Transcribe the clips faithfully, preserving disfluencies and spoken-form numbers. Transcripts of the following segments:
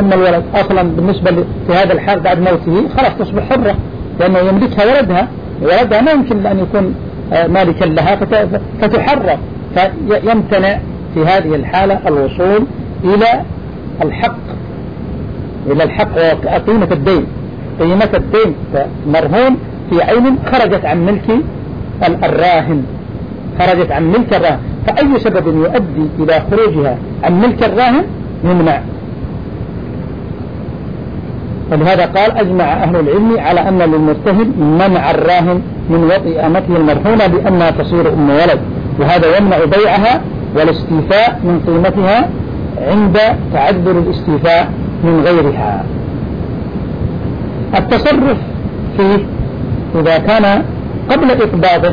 أما الولد أصلا بالنسبة في هذا الحال بعد موته خلاص تصبح حرة، لأنه يملكها ولدها، ولدها ما يمكن أن يكون مالكا لها فتحرر، فيمتنع في هذه الحالة الوصول إلى الحق، إلى الحق وقيمة الدين. قيمة الدين مرهون في عين خرجت عن ملك الراهن، خرجت عن ملك الراهن، فأي سبب يؤدي إلى خروجها عن ملك الراهن يمنع. ولهذا قال أجمع أهل العلم على أن للمرتهن منع الراهن من وطئ أمته المرهونة لأنها تصير أم ولد، وهذا يمنع بيعها والاستيفاء من قيمتها عند تعذر الاستيفاء من غيرها. التصرف فيه إذا كان قبل إقباضه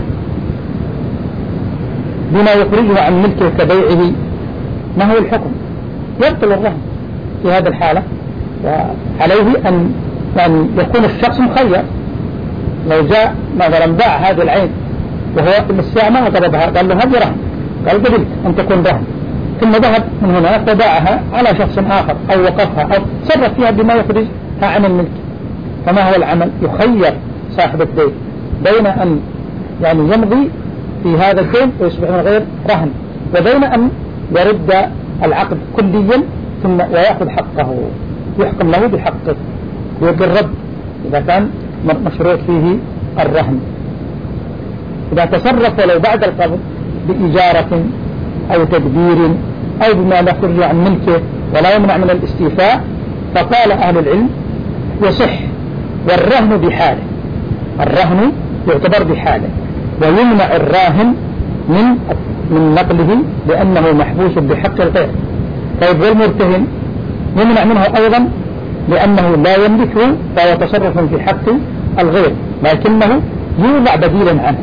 بما يخرجه عن ملكه كبيعه، ما هو الحكم؟ يبطل الرهن في هذا الحالة، وعليه أن يعني يكون الشخص مخير. لو جاء مثلا باع هذه العين وهو الساعة ما طلبها، قال له هذه رهن، قال قبلت أن تكون رهن، ثم ذهب من هناك وباعها على شخص آخر أو وقفها أو تصرف فيها بما يخرجها عن الملك، فما هو العمل؟ يخير صاحب الدين بين أن يعني يمضي في هذا الدين ويصبح من غير رهن، وبين أن يرد العقد كليا ثم ويأخذ حقه، يحكم له بحقه وبالرد إذا كان مشروط فيه الرهن. إذا تصرف ولو بعد القبض بإجارة أو تدبير أو بما لا يخرج عن ملكه ولا يمنع من الاستيفاء، فقال أهل العلم يصح، والرهن بحاله، الرهن يعتبر بحاله، ويمنع الراهن من من نقله لأنه محبوس بحق الغير. طيب والمرتهن يمنع منه أيضا لأنه لا يملكه فهو تصرف في حق الغير، لكنه يوضع بديلا عنه.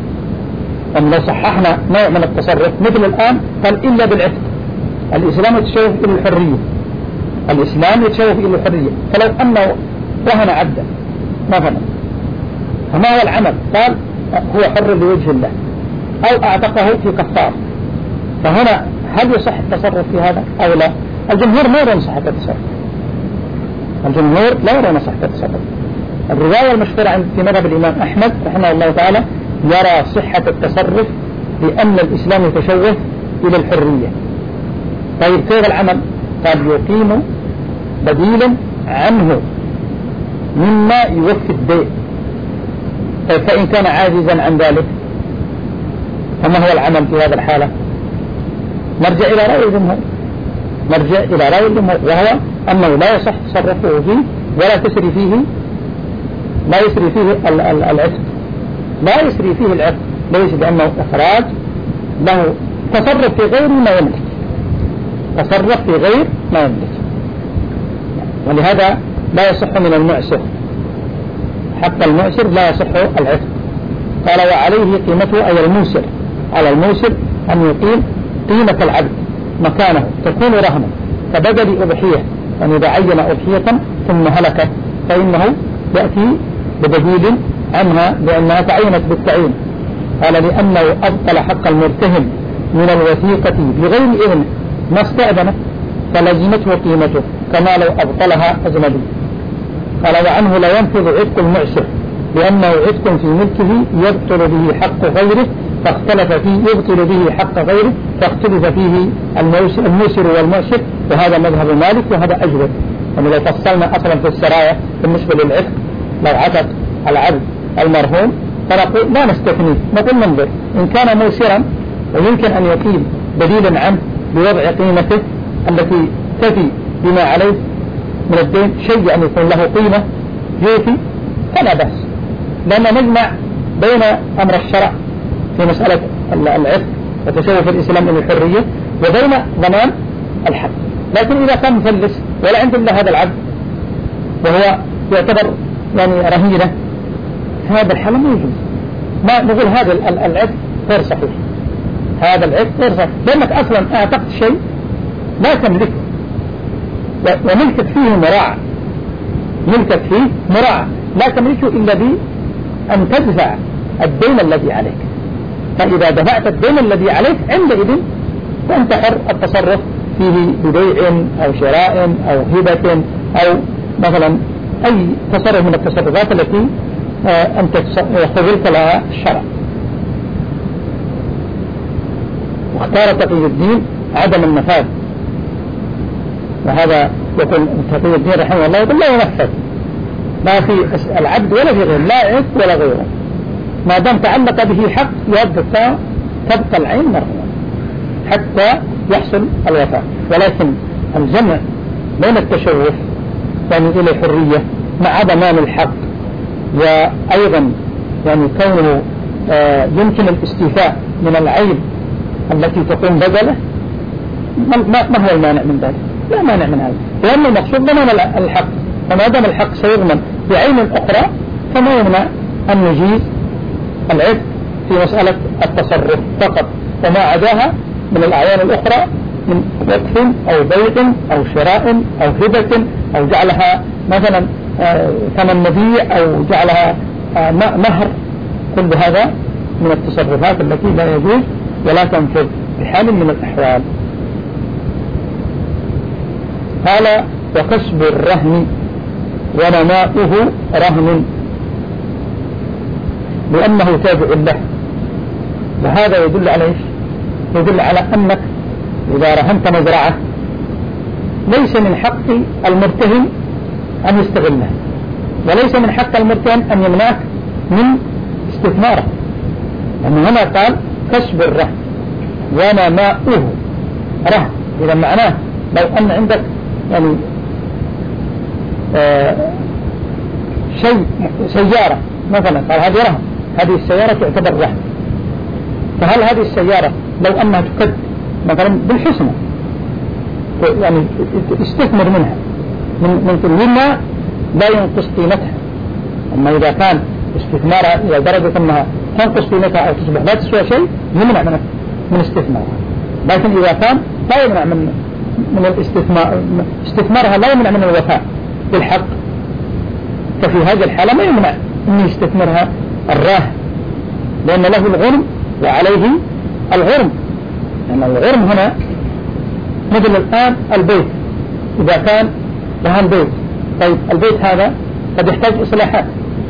أن لو صححنا نوع من التصرف مثل الآن قال إلا بالعتق، الإسلام يتشوف إلى الحرية، الإسلام يتشوف إلى الحرية، فلو أنه رهن عبدا مثلا فما هو العمل؟ قال هو حر لوجه الله، أو أعتقه في كفار، فهنا هل يصح التصرف في هذا أو لا؟ الجمهور لا يرون صحة التصرف، الجمهور لا يرون صحة التصرف. الرواية المشهورة في مذهب الإمام أحمد رحمه الله تعالى يرى صحة التصرف لأن الإسلام يتشوه إلى الحرية. طيب كيف العمل؟ قال يقيم بديلا عنه مما يوفي الدين. طيب فإن كان عاجزا عن ذلك فما هو العمل في هذا الحالة؟ نرجع إلى رأي الجمهور، نرجع إلى رأي الجمهور وهو أنه لا يصح تصرفه فيه ولا تسري فيه، لا يسري فيه العتق، لا يسري فيه العتق، ليس بأنه إخراج له تصرف في غير ما يملك، تصرف في غير ما يملك، ولهذا لا يصح من المعسر، حتى المعسر لا يصح العتق. قال وعليه قيمته أي الموسر، على الموسر أن يقيم قيمة العبد مكانه تكون رهنا كبدل أضحية، أن إذا عين أضحية ثم هلكت فإنه يأتي بدليل عنها لأنها تعينت بالتعيين. قال لأنه أبطل حق المرتهن من الوثيقة بغير إذن ما استأذنت فلزمته قيمته كما لو أبطلها أجنبي. قال وعنه لا ينفذ عتق المعسر لأنه عتق في ملكه يبطل به حق غيره فاختلف فيه، يبطل به حق غيره فاختلف فيه الموسر والمعسر، وهذا مذهب مالك وهذا أجود. يعني لو فصلنا أصلا في السرايا بالنسبة للعتق، لو عتق العبد المرهون فنقول لا نستثنيه، نقول ننظر إن كان موسرا ويمكن أن يقيم بديلا عنه بوضع قيمته التي تفي بما عليه من الدين، شيء أن يكون له قيمة يوفي فلا بأس، لأن نجمع بين أمر الشرع في مسألة العتق وتشوف الإسلام إلى الحرية وبين ضمان الحق. لكن إذا كان مفلس ولا عنده إلا هذا العبد وهو يعتبر يعني رهينة، هذا الحل ما يجوز، ما نقول هذا العتق غير صحيح، هذا العتق غير صحيح، لأنك أصلا أعتقد شيء لا تملكه وملكت فيه مراعى، ملكت فيه مراعى لا تملكه إلا بأن تدفع الدين الذي عليك، فإذا دفعت الدين الذي عليك عندئذ فأنت حر التصرف فيه ببيع أو شراء أو هبة أو مثلا أي تصرف من التصرفات التي أنت خذلت لها الشرع. واختار تقي الدين عدم النفاذ، وهذا يقول تقي الدين رحمه الله يقول لا ينفذ لا في العبد ولا في غيره، لا عبد ولا غيره، ما دام تعلق به حق يبقى تبقى العين مرة حتى يحصل الوفاء. ولكن الجمع بين التشوف يعني إلى الحرية مع ضمان الحق، وأيضا يعني كونه آه يمكن الاستيفاء من العيب التي تقوم بدله، ما هو المانع من ذلك؟ لا مانع من هذا، لأن المقصود ضمان الحق، وما دام الحق سيضمن بعين أخرى فما يمنع أن نجيز العيب في مسألة التصرف فقط، وما عداها من الأعيان الأخرى من وقف أو بيع أو شراء أو هبة أو جعلها مثلا ثمن مبيع أو جعلها مهر، كل هذا من التصرفات التي لا يجوز ولا تنفذ بحال من الأحوال. قال وكسب الرهن ونماؤه رهن لأنه تابع له، وهذا يدل على إيش؟ يدل على أنك إذا رهنت مزرعة ليس من حق المرتهن أن يستغلها، وليس من حق المرتهن أن يمنعك من استثماره، لأنه هنا قال كسب الرهن ونماؤه رهن. إذا معناه لو أن عندك يعني آه شيء سيارة مثلا، قال هذه رهن، هذه السيارة تعتبر رهن، فهل هذه السيارة لو أنها تكد مثلا بالحسنى يعني استثمر منها من من كلها لا ينقص قيمتها، أما إذا كان استثمارها إلى درجة أنها تنقص قيمتها أو تصبح لا تسوى شيء يمنع من من استثمارها. لكن إذا كان لا يمنع من من الاستثمار، استثمارها لا يمنع من الوفاء بالحق، ففي هذه الحالة ما يمنع أن يستثمرها الراهن، لأن له الغرم وعليه الغرم. يعني الغرم هنا مثل الآن البيت، إذا كان رهن بيت، طيب البيت هذا قد يحتاج إصلاحات،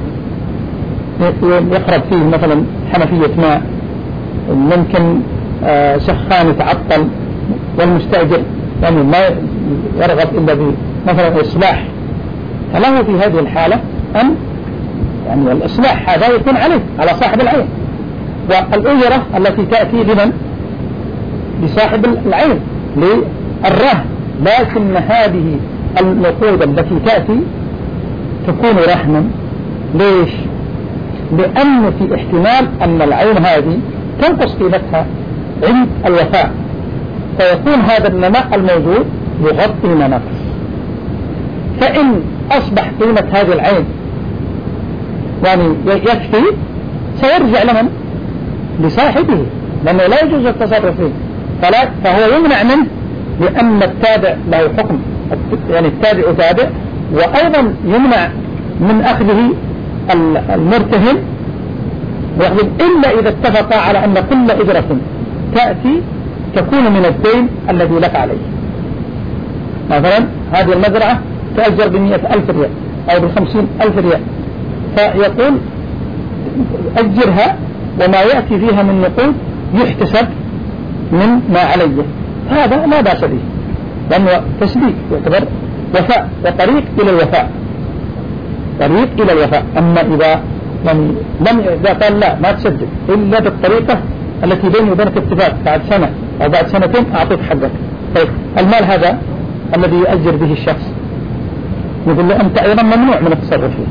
يخرب فيه مثلا حنفية ماء، ممكن آه سخان يتعطل، والمستأجر يعني ما يرغب إلا بمثلا إصلاح، فله في هذه الحالة أن يعني الإصلاح هذا يكون عليه على صاحب العين، والأجرة التي تأتي لمن؟ لصاحب العين للرهن. لكن هذه النقود التي تأتي تكون رهنا. ليش؟ لأن في احتمال أن العين هذه تنقص قيمتها عند الوفاء، فيكون هذا النماء الموجود يغطي ما نقص، فإن أصبح قيمة هذه العين يعني يكفي سيرجع لمن؟ لصاحبه، لأنه لا يجوز التصرف فيه، فلا فهو يمنع منه لأن التابع له حكم، يعني التابع تابع، وأيضا يمنع من أخذه المرتهن ويأخذ إلا إذا اتفق على أن كل إجرة تأتي تكون من الدين الذي لك عليه. مثلا هذه المزرعة تأجر بمئة ألف ريال أو بخمسين ألف ريال، فيقول أجرها وما يأتي فيها من نقود يحتسب من ما عليه، هذا لا بأس به لأنه تسليك يعتبر وفاء وطريق إلى الوفاء، طريق إلى الوفاء. أما إذا لم لم إذا قال لا ما تسدد إلا بالطريقة التي بيني وبينك اتفاق بعد سنة أو بعد سنتين أعطيك حقك، طيب المال هذا الذي يؤجر به الشخص يقول له أنت أيضا ممنوع من التصرف فيه،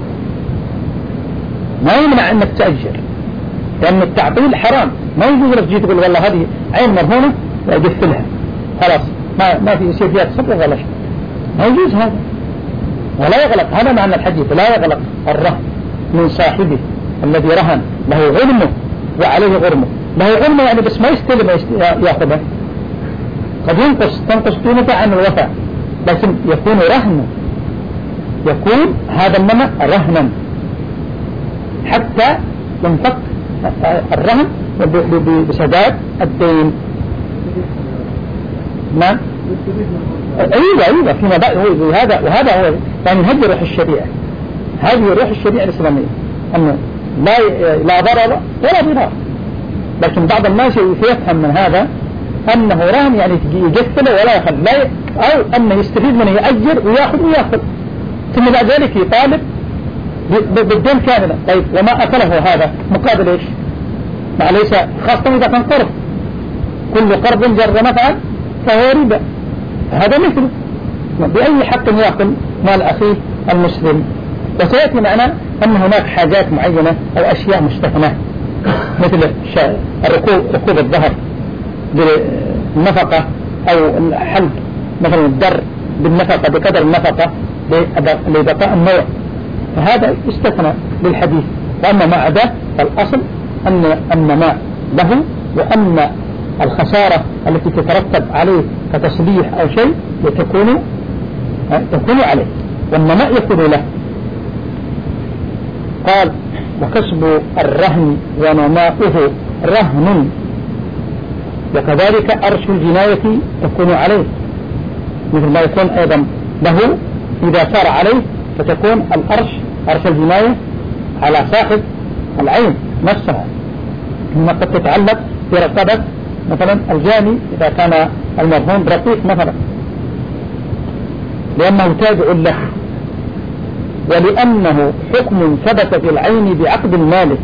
ما يمنع أنك تأجر، لأن التعطيل حرام، ما يجوز لك تجي تقول والله هذه عين مرهونة وأجفلها خلاص ما ما في يصير فيها تصرف ولا شيء، ما يجوز هذا ولا يغلق. هذا معنى الحديث، لا يغلق الرهن من صاحبه الذي رهن له غرمه وعليه غرمه، له غرمه يعني بس ما يستلم يأخذها، قد ينقص تنقص قيمته عن الوفاء، لكن يكون رهنا، يكون هذا النمى رهنا حتى ينفك الرهن بسداد الدين. نعم أيوة أيوة فيما بعد هو هذا وهذا هو يعني هذه روح الشريعة، هذه روح الشريعة الإسلامية، أنه لا لا ضرر ولا ضرار. لكن بعض الناس يفهم من هذا أنه رهن يعني يجفله ولا يأخذ، لا أو أنه يستفيد منه يأجر ويأخذ ويأخذ ثم بعد ذلك يطالب بالدين كاملا. طيب وما أكله هذا مقابل إيش؟ ما ليس خاصة إذا كان قرض، كل قرض جر نفعا فهو ربا، هذا مثله بأي حق يأكل مال أخيه المسلم. وسيأتي معنا أن هناك حاجات معينة أو أشياء مستثناة مثل الركوب ركوب الظهر بالنفقة أو الحلب مثلا الدر بالنفقة بقدر النفقة لبقاء النوع، فهذا استثنى للحديث. وأما ما عداه فالأصل أن النماء له، وأن الخسارة التي تترتب عليه كتصليح أو شيء تكون تكون عليه والنماء يكون له. قال وكسب الرهن ونماؤه رهن، وكذلك أرش الجناية تكون عليه مثل ما يكون أيضا له إذا سار عليه، فتكون الأرش أرش الجناية على صاحب العين نفسها، ثم قد تتعلق برقبة مثلا الجاني إذا كان المرهون رقيق مثلا، لأنه تابع له، ولأنه حكم ثبت في العين بعقد المالك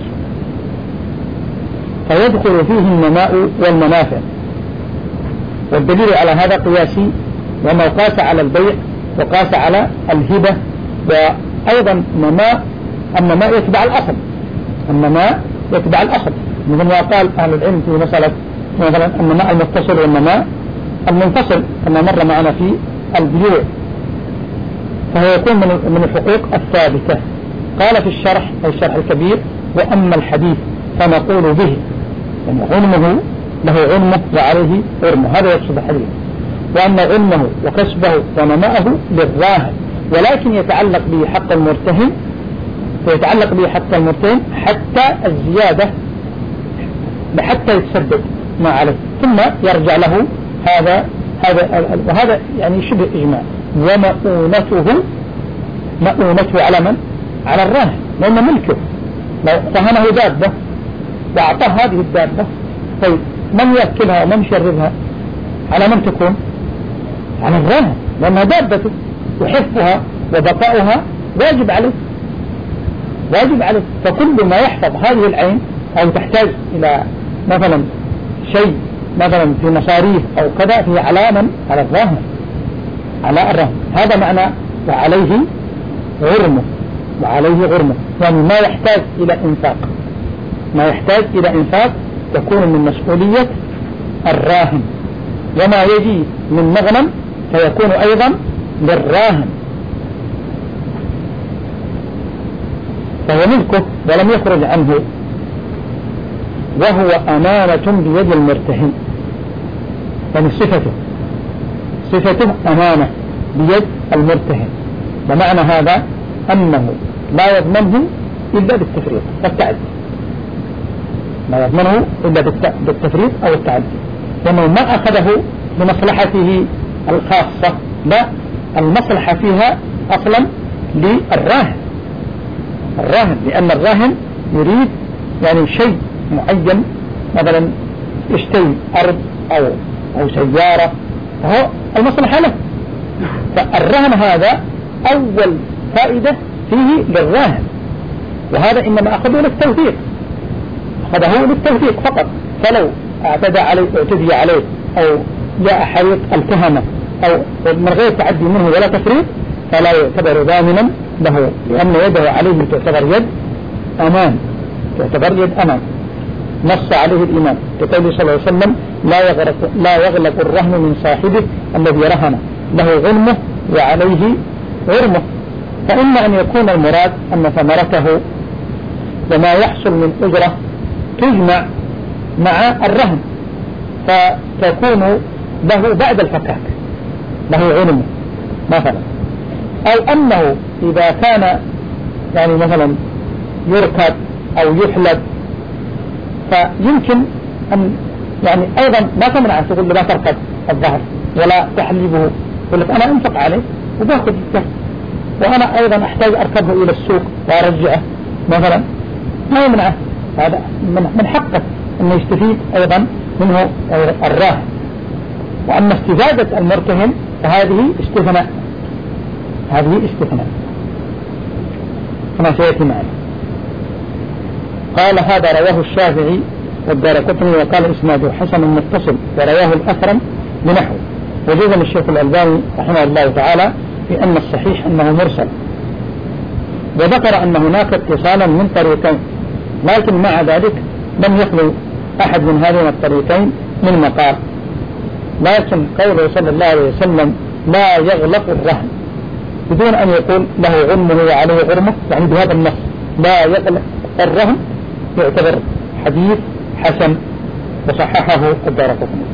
فيدخل فيه النماء والمنافع. والدليل على هذا قياسي، وما قاس على البيع وقاس على الهبة. وأيضا نماء النماء يتبع الأصل، النماء يتبع الأصل مثل ما قال أهل العلم في مسألة مثلا النماء المتصل والنماء المنفصل كما مر معنا في البيوع، فهو يكون من الحقوق الثابتة. قال في الشرح أي الشرح الكبير وأما الحديث فنقول به، يعني علمه له علمه وعليه علمه، هذا يقصد الحديث. وأن علمه وكسبه ونماءه للراهن، ولكن يتعلق به حق المرتهن، ويتعلق به حق المرتهن حتى الزيادة حتى يتسدد ما عليه، ثم يرجع له هذا هذا وهذا يعني شبه إجماع. ومؤونته مؤونته على من؟ على الراهن، لأنه ملكه، لو رهنه دابة وأعطاه هذه الدابة، طيب من يأكلها ومن يشربها؟ على من تكون؟ على الراهن، لأنها دابته وحفظها وبقاؤها واجب عليه واجب عليه. فكل ما يحفظ هذه العين أو تحتاج إلى مثلا شيء مثلا في مصاريف أو كذا هي على من؟ على الراهن، على الرهن. هذا معنى وعليه غرمه، وعليه غرمه يعني ما يحتاج إلى إنفاق، ما يحتاج إلى إنفاق تكون من مسؤولية الراهن، وما يجي من مغنم فيكون أيضا للراهن، فهو ملكه ولم يخرج عنه، وهو أمانة بيد المرتهن، يعني صفته صفته أمانة بيد المرتهن. ومعنى هذا أنه لا يضمنه إلا بالتفريط والتعدي، لا يضمنه إلا بالتفريط أو التعدي، لأنه ما أخذه لمصلحته الخاصة، لا، المصلحة فيها أصلا للراهن الراهن لأن الراهن يريد يعني شيء معين، مثلا يشتري أرض أو أو سيارة، فهو المصلحة له. فالرهن هذا أول فائدة فيه للراهن، وهذا إنما أخذه للتوثيق، أخذه للتوثيق فقط. فلو اعتدى عليه اعتدي عليه أو جاء حريق التهمه أو من غير تعدي منه ولا تفريط فلا يعتبر ضامنا له، لأن يده عليه تعتبر يد أمان، تعتبر يد أمان. نص عليه الإمام كقوله صلى الله عليه وسلم لا يغلق, لا يغلق الرهن من صاحبه الذي رهن، له غنمه وعليه غرمه. فإما أن يكون المراد أن ثمرته وما يحصل من أجرة تجمع مع الرهن فتكون له بعد الفكاك له غنمه مثلا، أو أنه إذا كان يعني مثلا يركب أو يحلب فيمكن أن يعني أيضا ما تمنع تقول لا تركب الظهر ولا تحلبه، يقول لك أنا أنفق عليه وباخذ الزكاة، وأنا أيضا أحتاج أركبه إلى السوق وأرجعه مثلا، ما يمنعه، هذا من حقه أنه يستفيد أيضا منه الراهن. وأما استفادة المرتهن فهذه استثناء، هذه استثناء كما سيأتي معنا. قال هذا رواه الشافعي والدارقطني وقال إسناده حسن متصل، ورواه الأثرم بنحو. وجزم الشيخ الألباني رحمه الله تعالى بأن الصحيح أنه مرسل، وذكر أن هناك اتصالا من طريقين، لكن مع ذلك لم يخلو أحد من هذين الطريقين من مقال. لكن قوله صلى الله عليه وسلم لا يغلق الرهن بدون أن يقول له غرمه وعليه غرمه، يعني بهذا النص لا يغلق الرهن يعتبر حديث حسن، وصححه الدارقطني.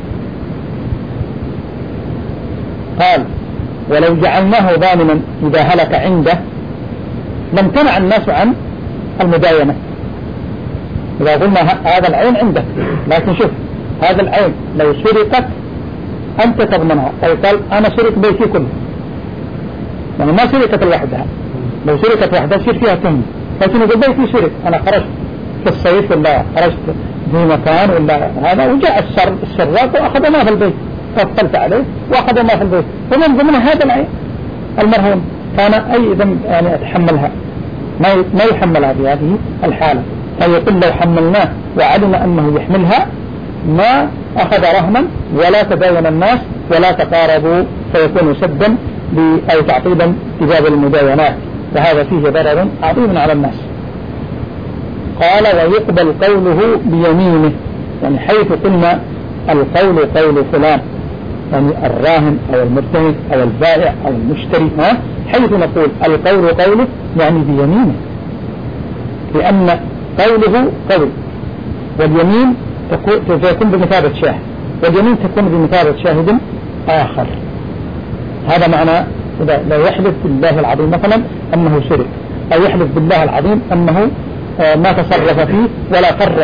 قال ولو جعلناه ضامنا إذا هلك عنده لم تنع الناس عن المداينة. إذا قلنا هذا العين عندك، لكن شوف هذا العين لو سرقت أنت تضمنها، أو قال أنا سرق بيتي كله، يعني ما سرقت لوحدها، لو سرقت وحدها يصير فيها تهم، لكن إذا بيتي سرق، أنا خرجت في الصيف ولا خرجت في مكان ولا هذا وجاء السراق وأخذ ما في البيت، فاطلت عليه وأخذ ما في البيت، ومن ضمن هذا العين المرهون كان أي ذنب يعني أتحملها، ما يحملها في هذه الحالة. فيقول لو حملناه وعلم أنه يحملها ما أخذ رهنا ولا تداين الناس ولا تقاربوا، فيكون سدا أو تعطيلا بباب المداينات، وهذا فيه ضرر عظيم على الناس. قال ويقبل قوله بيمينه، يعني حيث قلنا القول قول فلان، يعني الراهن أو المرتهن أو البائع أو المشتري، ها حيث نقول القول قوله يعني بيمينه، لأن قوله قول واليمين تكون بمثابة شاهد، واليمين تكون بمثابة شاهد آخر. هذا معنى لو يحلف بالله العظيم مثلا أنه سرق، أو يحلف بالله العظيم أنه ما تصرف فيه ولا فرط،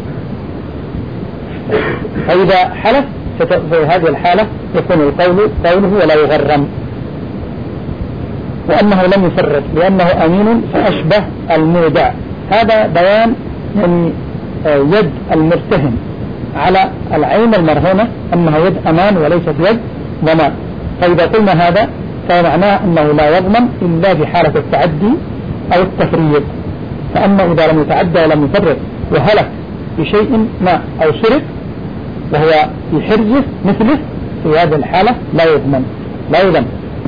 فإذا حلف في هذه الحالة يكون القول قوله ولا يغرم، وأنه لم يفرط لأنه أمين فأشبه المودع. هذا بيان من يد المرتهن على العين المرهونة أنها يد أمان وليست يد ضمان. فإذا قلنا هذا فمعناه أنه لا يضمن إلا في حالة التعدي أو التفريط. فأما إذا لم يتعدى ولم يفرط وهلك بشيء ما أو سرق وهو في حرزه مثله، في هذه الحالة لا يضمن لا يضمن.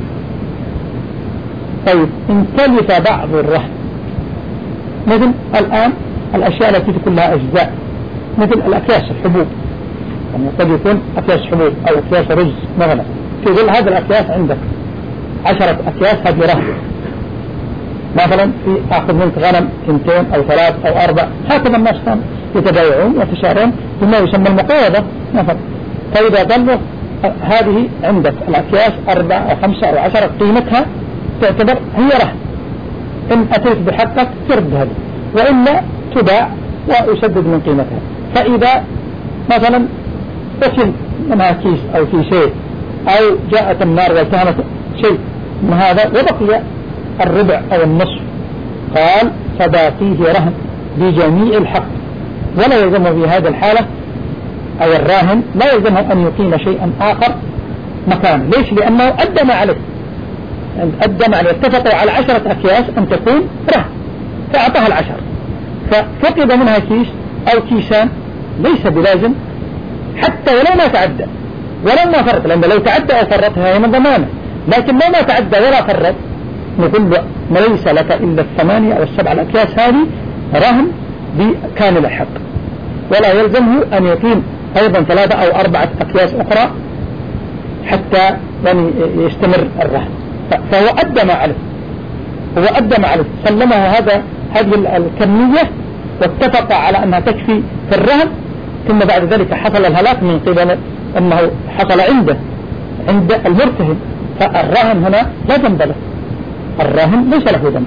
طيب إن تلف بعض الرهن، مثل الآن الأشياء التي تكون لها أجزاء مثل الأكياس الحبوب، يعني قد يكون أكياس حبوب أو أكياس رز مثلا، في ظل هذا الأكياس عندك عشرة أكياس هذه رهن، مثلا في أخذ منك غنم اثنتين أو ثلاث أو أربع، هكذا الناس كانوا يتبايعون ويتشارون بما يسمى المقايضة مثلا. فإذا ظلوا هذه عندك الأكياس أربع أو خمسة أو عشرة قيمتها تعتبر هي رهن، إن أتيت بحقك ترد هذه، وإلا تباع ويسدد من قيمتها. فإذا مثلا فشل منها كيس أو في شيء أو جاءت النار والتهمت شيء من هذا وبقي الربع أو النصف، قال فباقيه رهن بجميع الحق، ولا يلزم في هذه الحالة أو الراهن لا يلزمه أن يقيم شيئا آخر مكانه. ليش؟ لأنه أدى ما عليه، أدى ما عليه، اتفقوا على عشرة أكياس أن تكون رهن فأعطاها العشر، ففقد منها كيس أو كيسان ليس بلازم حتى ولو ما تعدى ولو ما فرط، لأن لو تعدى أو فرطها هي من ضمانه، لكن لو ما تعدى ولا فرط نقول له ما ليس لك إلا الثمانية أو السبع الأكياس هذه رهن بكامل الحق، ولا يلزمه أن يقيم أيضا ثلاثة أو أربعة أكياس أخرى حتى يعني يستمر الرهن. فهو أدى ما عليه، هو أدى ما عليه، سلمه هذا هذه الكمية واتفق على أنها تكفي في الرهن، ثم بعد ذلك حصل الهلاك من قبل أنه حصل عنده عند المرتهن، فالرهن هنا لا ذنب له، الراهن ليس له ذنب،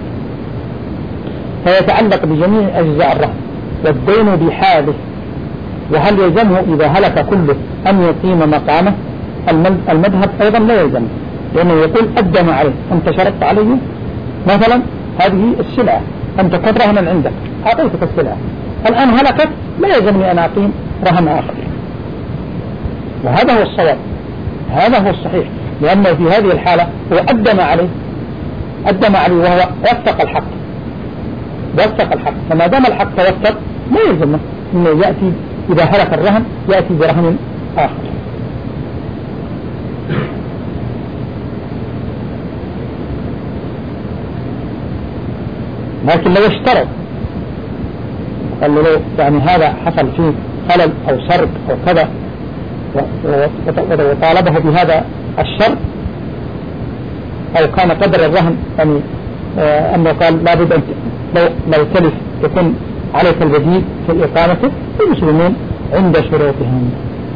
فيتعلق بجميع أجزاء الرهن والدين بحاله. وهل يلزمه إذا هلك كله أن يقيم مقامه؟ المذهب أيضا لا يلزم، لأنه يقول أدى ما عليه. أنت شرطت عليه مثلا هذه السلعة أن تكون رهنا عندك، أعطيتك السلعة، الآن هلكت، لا يلزمني أن أعطيه رهن آخر. وهذا هو الصواب، هذا هو الصحيح، لأنه في هذه الحالة هو أدى ما عليه، أدى ما عليه وهو وثق الحق، وثق الحق، فما دام الحق توثق لا يلزمه أنه يأتي إذا هلك الرهن يأتي برهن آخر. لكن لو اشترط قال له يعني هذا حصل فيه خلل أو سرق أو كذا وطالبه بهذا الشرط، أو كان قدر الرهن يعني آه أنه قال لابد أن لو, لو تلف يكون عليك البديل في الإقامة، المسلمون عند شروطهم.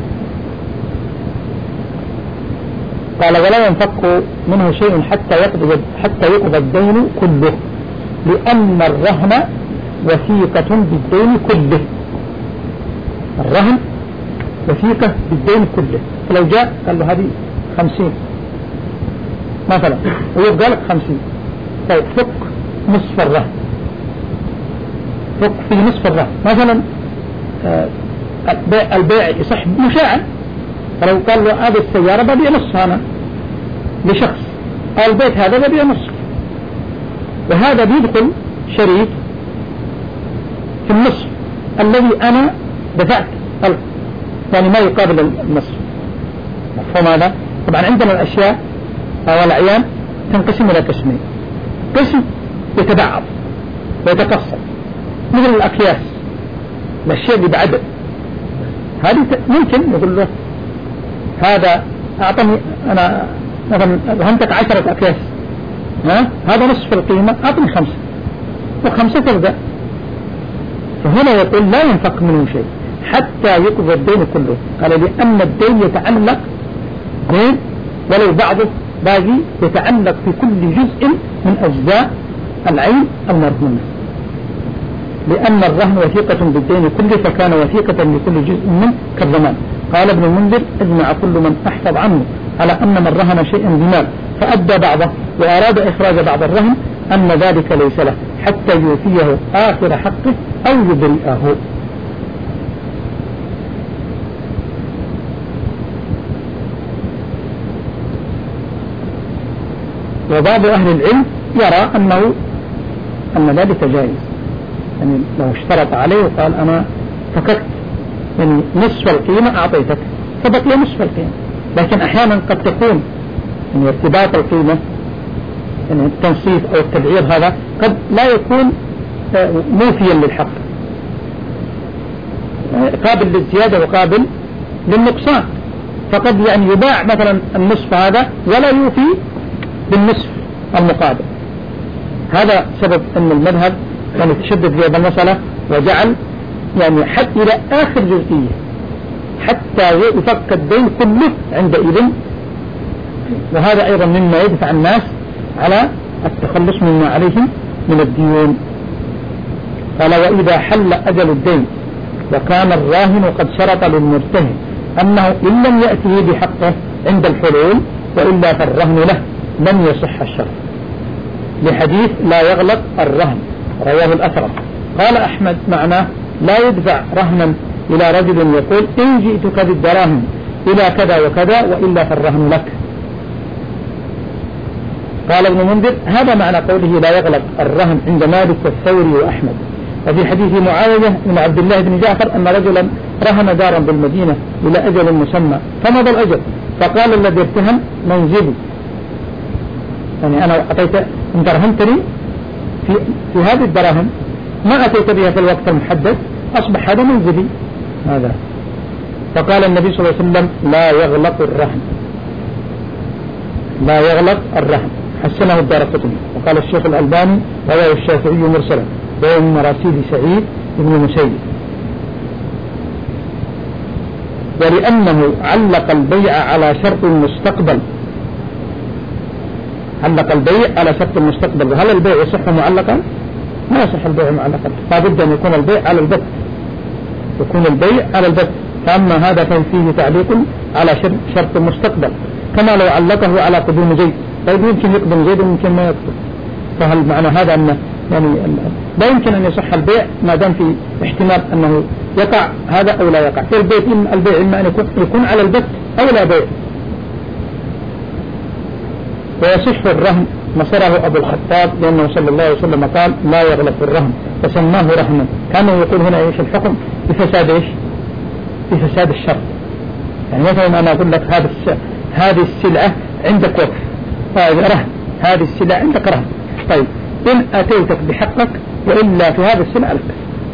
قال ولا ينفك منه شيء حتى يقضي حتى يقضى الدين كله، لأن الرهن وثيقة بالدين كله. الرهن وثيقة بالدين كله، فلو جاء قال له هذه خمسين مثلا ويبقى لك خمسين، طيب فك نصف الرهن، فك في نصف الرهن مثلا آه البيع, البيع يصح مشاعا، فلو قال له هذه السيارة ببيع نصها أنا لشخص، البيت هذا ببيع نصف، وهذا بيدخل شريك في النصف الذي أنا دفعت ألف، يعني ما يقابل النصف. مفهوم هذا؟ طبعا عندنا الأشياء أو الأعيان تنقسم إلى قسمين، قسم يتبعض ويتقسم مثل الأكياس، الأشياء اللي بعدد، هذه ممكن نقول له هذا أعطني أنا مثلا رهنتك عشرة أكياس، ها هذا نصف القيمة، أعطني خمسة وخمسة تبدأ. فهنا يقول لا ينفك منه شيء حتى يقضى الدين كله، قال لأن الدين يتعلق دين ولو بعضه باقي يتعلق في كل جزء من أجزاء العين المرهونة، لأن الرهن وثيقة بالدين كله فكان وثيقة لكل جزء منه كالضمان. قال ابن المنذر اجمع كل من أحفظ عنه على أن من رهن شيئا بمال فأدى بعضه وأراد إخراج بعض الرهن أن ذلك ليس له حتى يوفيه آخر حقه أو يبرئه. وبعض أهل العلم يرى أنه أن ذلك جائز، يعني لو اشترط عليه وقال أنا فككت يعني نصف القيمة أعطيتك فبقي نصف القيمة، لكن أحيانا قد تكون يعني ارتباط القيمة يعني التنصيف أو التبعير هذا قد لا يكون موفيا للحق، قابل للزيادة وقابل للنقصان، فقد يعني يباع مثلا النصف هذا ولا يوفي بالنصف المقابل. هذا سبب أن المذهب يعني تشدد في هذه المسألة وجعل يعني حد إلى آخر جزئية حتى يفك الدين كله عندئذ، وهذا أيضا مما يدفع الناس على التخلص مما عليهم من الديون. قال وإذا حل أجل الدين وكان الراهن قد شرط للمرتهن أنه إن لم يأته بحقه عند الحلول وإلا فالرهن له لم يصح الشرط، لحديث لا يغلق الرهن رواه الأثرم. قال أحمد معناه لا يدفع رهنا إلى رجل يقول إن جئتك بالدراهم إلى كذا وكذا وإلا فالرهن لك. قال ابن منذر هذا معنى قوله لا يغلق الرهن عند مالك والثوري وأحمد. وفي حديث معاوية من عبد الله بن جعفر أن رجلا رهن دارا بالمدينة إلى أجل مسمى فمضى الأجل فقال الذي ارتهن منزلي، يعني أنا أعطيت أنت رهنتني في, في هذه الدراهم ما أتيت بها في الوقت المحدد أصبح هذا منزلي هذا. فقال النبي صلى الله عليه وسلم لا يغلق الرهن، لا يغلق الرهن، حسنه الدارقطني. وقال الشيخ الألباني رواه الشافعي مرسلا وهو من مراسيل سعيد بن المسيب. ولأنه علق البيع على شرط المستقبل، علق البيع على شرط المستقبل. وهل البيع يصح معلقا؟ ما يصح البيع معلقا، لابد أن يكون البيع على البت، يكون البيع على البت. فأما هذا فيه تعليق على شرط المستقبل، كما لو علقه على قدوم زيد. طيب يمكن يقدم زيد ويمكن ما يقدم، فهل معنى هذا أن يعني لا يمكن أن يصح البيع ما دام في احتمال أنه يقع هذا أو لا يقع؟ في البيت البيع إما أن يكون, يكون على البت أو لا بيع. ويصح الرهن نصره أبو الخطاب لأنه صلى الله عليه وسلم قال لا يغلق الرهن فسماه رهنا. كانوا يقول هنا إيش الحكم بفساد إيش بفساد الشرط. يعني مثلا أنا أقول لك هذا هذه السلعة عندك وقف هذا رهن، هذه السلعة عندك رهن. طيب إن أتيتك بحقك وإلا في هذا السلعة لك.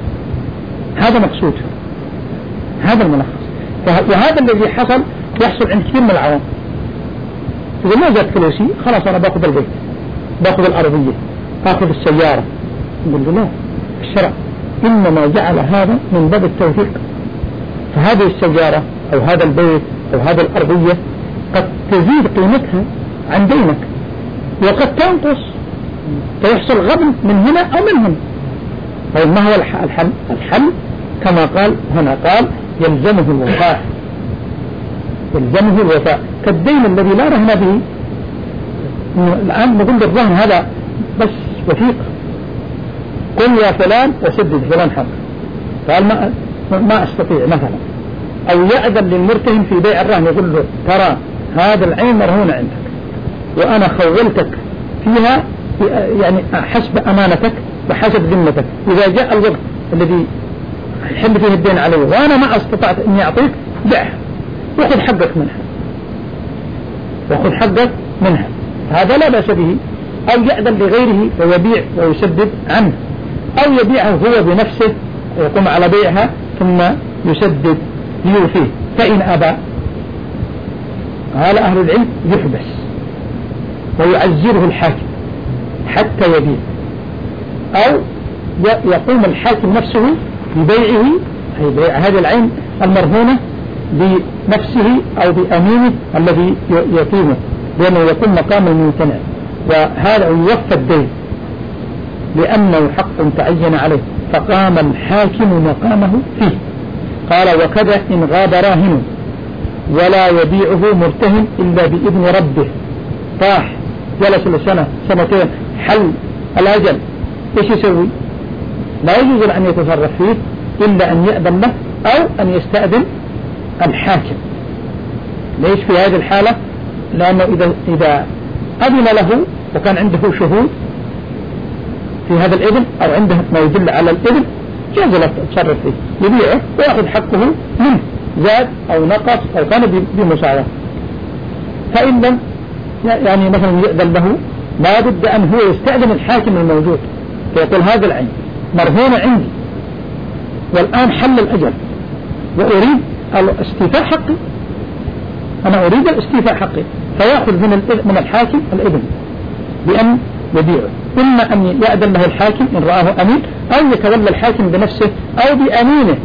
هذا مقصود، هذا الملخص. وهذا الذي حصل يحصل عند كثير من العوام. إذا ما جاءت فلوسي خلاص أنا باخذ البيت، باخذ الأرضية، باخذ السيارة. نقول له لا، الشرع إنما جعل هذا من باب التوثيق. فهذه السيارة أو هذا البيت أو هذه الأرضية قد تزيد قيمتها عن دينك وقد تنقص، فيحصل غبن من هنا أو من هنا. طيب ما هو الحل؟ الحل كما قال هنا، قال يلزمه الوفاء، يلزمه الوفاء كالدين الذي لا رهن به. الآن نقول للرهن هذا بس وثيق، قل يا فلان وسدد فلان حق، قال ما, ما أستطيع مثلا، أو يأذن للمرتهن في بيع الرهن يقول له ترى هذا العين مرهونة عندك وأنا خولتك فيها يعني حسب أمانتك وحسب ذمتك، إذا جاء الوقت الذي يحل فيه الدين عليه وأنا ما استطعت أني أعطيك بيعها وخذ حقك منها، وخذ حقك منها. هذا لا بأس به. أو يأذن لغيره ويبيع ويسدد عنه، أو يبيعه هو بنفسه ويقوم على بيعها ثم يسدد ليوفيه. فإن أبى قال أهل العلم يحبس ويعزره الحاكم حتى يبيع، أو يقوم الحاكم نفسه ببيعه، أي بيع هذه العين المرهونة بنفسه أو بأمينه الذي يقيمه، لأنه يكون مقام الممتنع، وهذا يوفى الدين لأنه حق تعين عليه فقام الحاكم مقامه فيه. قال وكذا إن غاب راهن ولا يبيعه مرتهن إلا بإذن ربه، طاح جلس لسنة سنتين حل الأجل، إيش يسوي؟ لا يجوز أن يتصرف فيه إلا أن يأذن له أو أن يستأذن الحاكم. ليش في هذه الحالة؟ لأنه إذا, إذا أذن له وكان عنده شهود في هذا الإذن أو عنده ما يدل على الإذن جاز له يتصرف فيه، يبيعه ويأخذ حقه منه زاد أو نقص أو كان بمساواة. فإن لم يعني مثلا يأذن له لا بد أن هو يستأذن الحاكم الموجود فيقول هذا العين مرهونة عندي والآن حل الأجل وأريد الاستيفاء حقي، أنا أريد الاستيفاء حقي، فيأخذ من من الحاكم الإذن بأن يبيعه، إما أن يأذن له الحاكم إن رآه أمين، أو يتولى الحاكم بنفسه أو بأمينه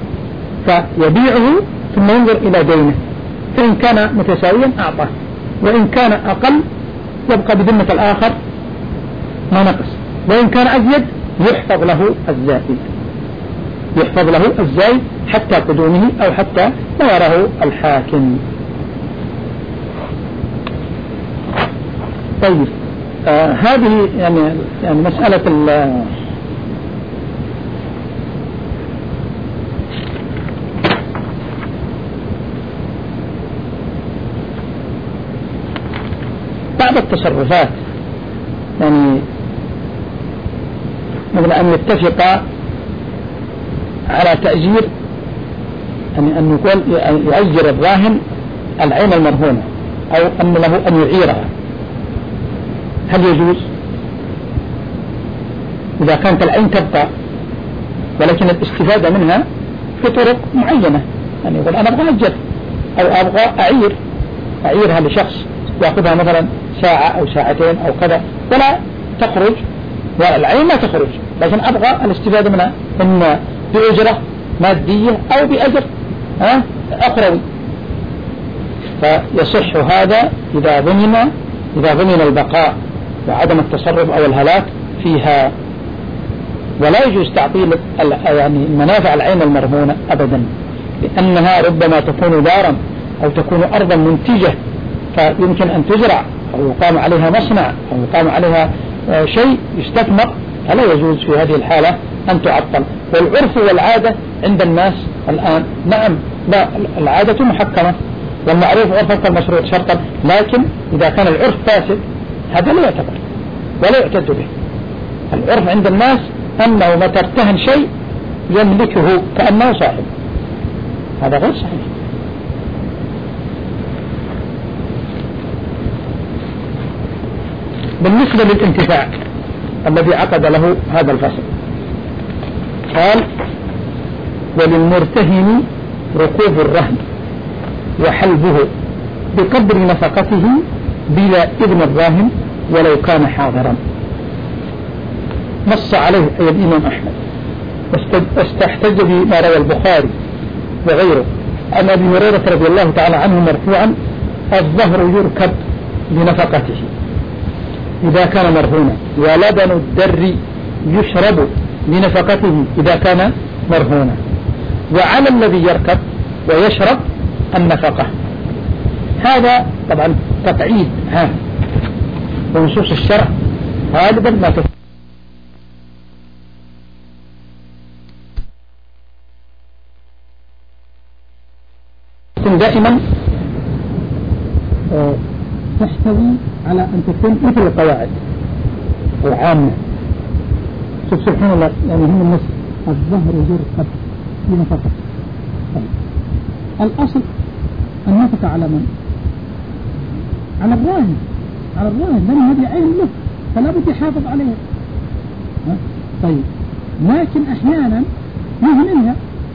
فيبيعه ثم ينظر إلى دينه، فإن كان متساويا أعطاه، وإن كان أقل يبقى بذمة الآخر ما نقص، وإن كان أزيد يحفظ له الزائد، يحفظ له الزائد حتى قدومه أو حتى ما يراه الحاكم. طيب آه هذه يعني يعني مسألة بعض التصرفات، يعني مثل أن يتفق على تأجير، يعني أن يقول يؤجر الراهن العين المرهونة أو أن له أن يعيرها، هل يجوز؟ إذا كانت العين تبقى ولكن الاستفادة منها في طرق معينة، يعني يقول أنا أبغى أجر أو أبغى أعير أعيرها لشخص يأخذها مثلا ساعة أو ساعتين أو كذا ولا تخرج والعين ما تخرج، لكن أبغى الاستفادة منها إما بأجرة مادية أو بأجر ها أخروي، فيصح هذا إذا ضمن إذا ضمن البقاء وعدم التصرف أو الهلاك فيها. ولا يجوز تعطيل يعني منافع العين المرهونة أبدا، لأنها ربما تكون دارا أو تكون أرضا منتجة فيمكن أن تزرع أو يقام عليها مصنع أو يقام عليها شيء يستثمر، فلا يجوز في هذه الحالة أن تعطل. والعرف والعادة عند الناس الآن نعم، لا العادة محكمة والمعروف عرفا كالمشروع شرطا، لكن إذا كان العرف فاسد هذا لا يعتبر ولا يعتد به. العرف عند الناس أنه متى ارتهن شيء يملكه كأنه صاحب، هذا غير صحيح. بالنسبة للانتفاع الذي عقد له هذا الفصل قال: وللمرتهن ركوب الرهن وحلبه بقدر نفقته بلا إذن الراهن ولو كان حاضرا. نص عليه أي الإمام أحمد واستحتج بما روى البخاري وغيره عن أبي هريرة رضي الله تعالى عنه مرفوعا: الظهر يركب بنفقته إذا كان مرهونا، ولبن الدر يشرب بنفقته إذا كان مرهونا، وعلى الذي يركب ويشرب النفقة. هذا طبعا تقعيد ها ونصوص الشرع غالبا ما تكون دائما تحتوي على أن تكون مثل القواعد العامة. شوف سبحان الله، يعني هم الناس الظهر يركب بنفقة. الأصل النفقة على من؟ على الراهن، على الراهن، لأن هذه عين له فلا بد يحافظ عليها. طيب، لكن أحيانا يهملها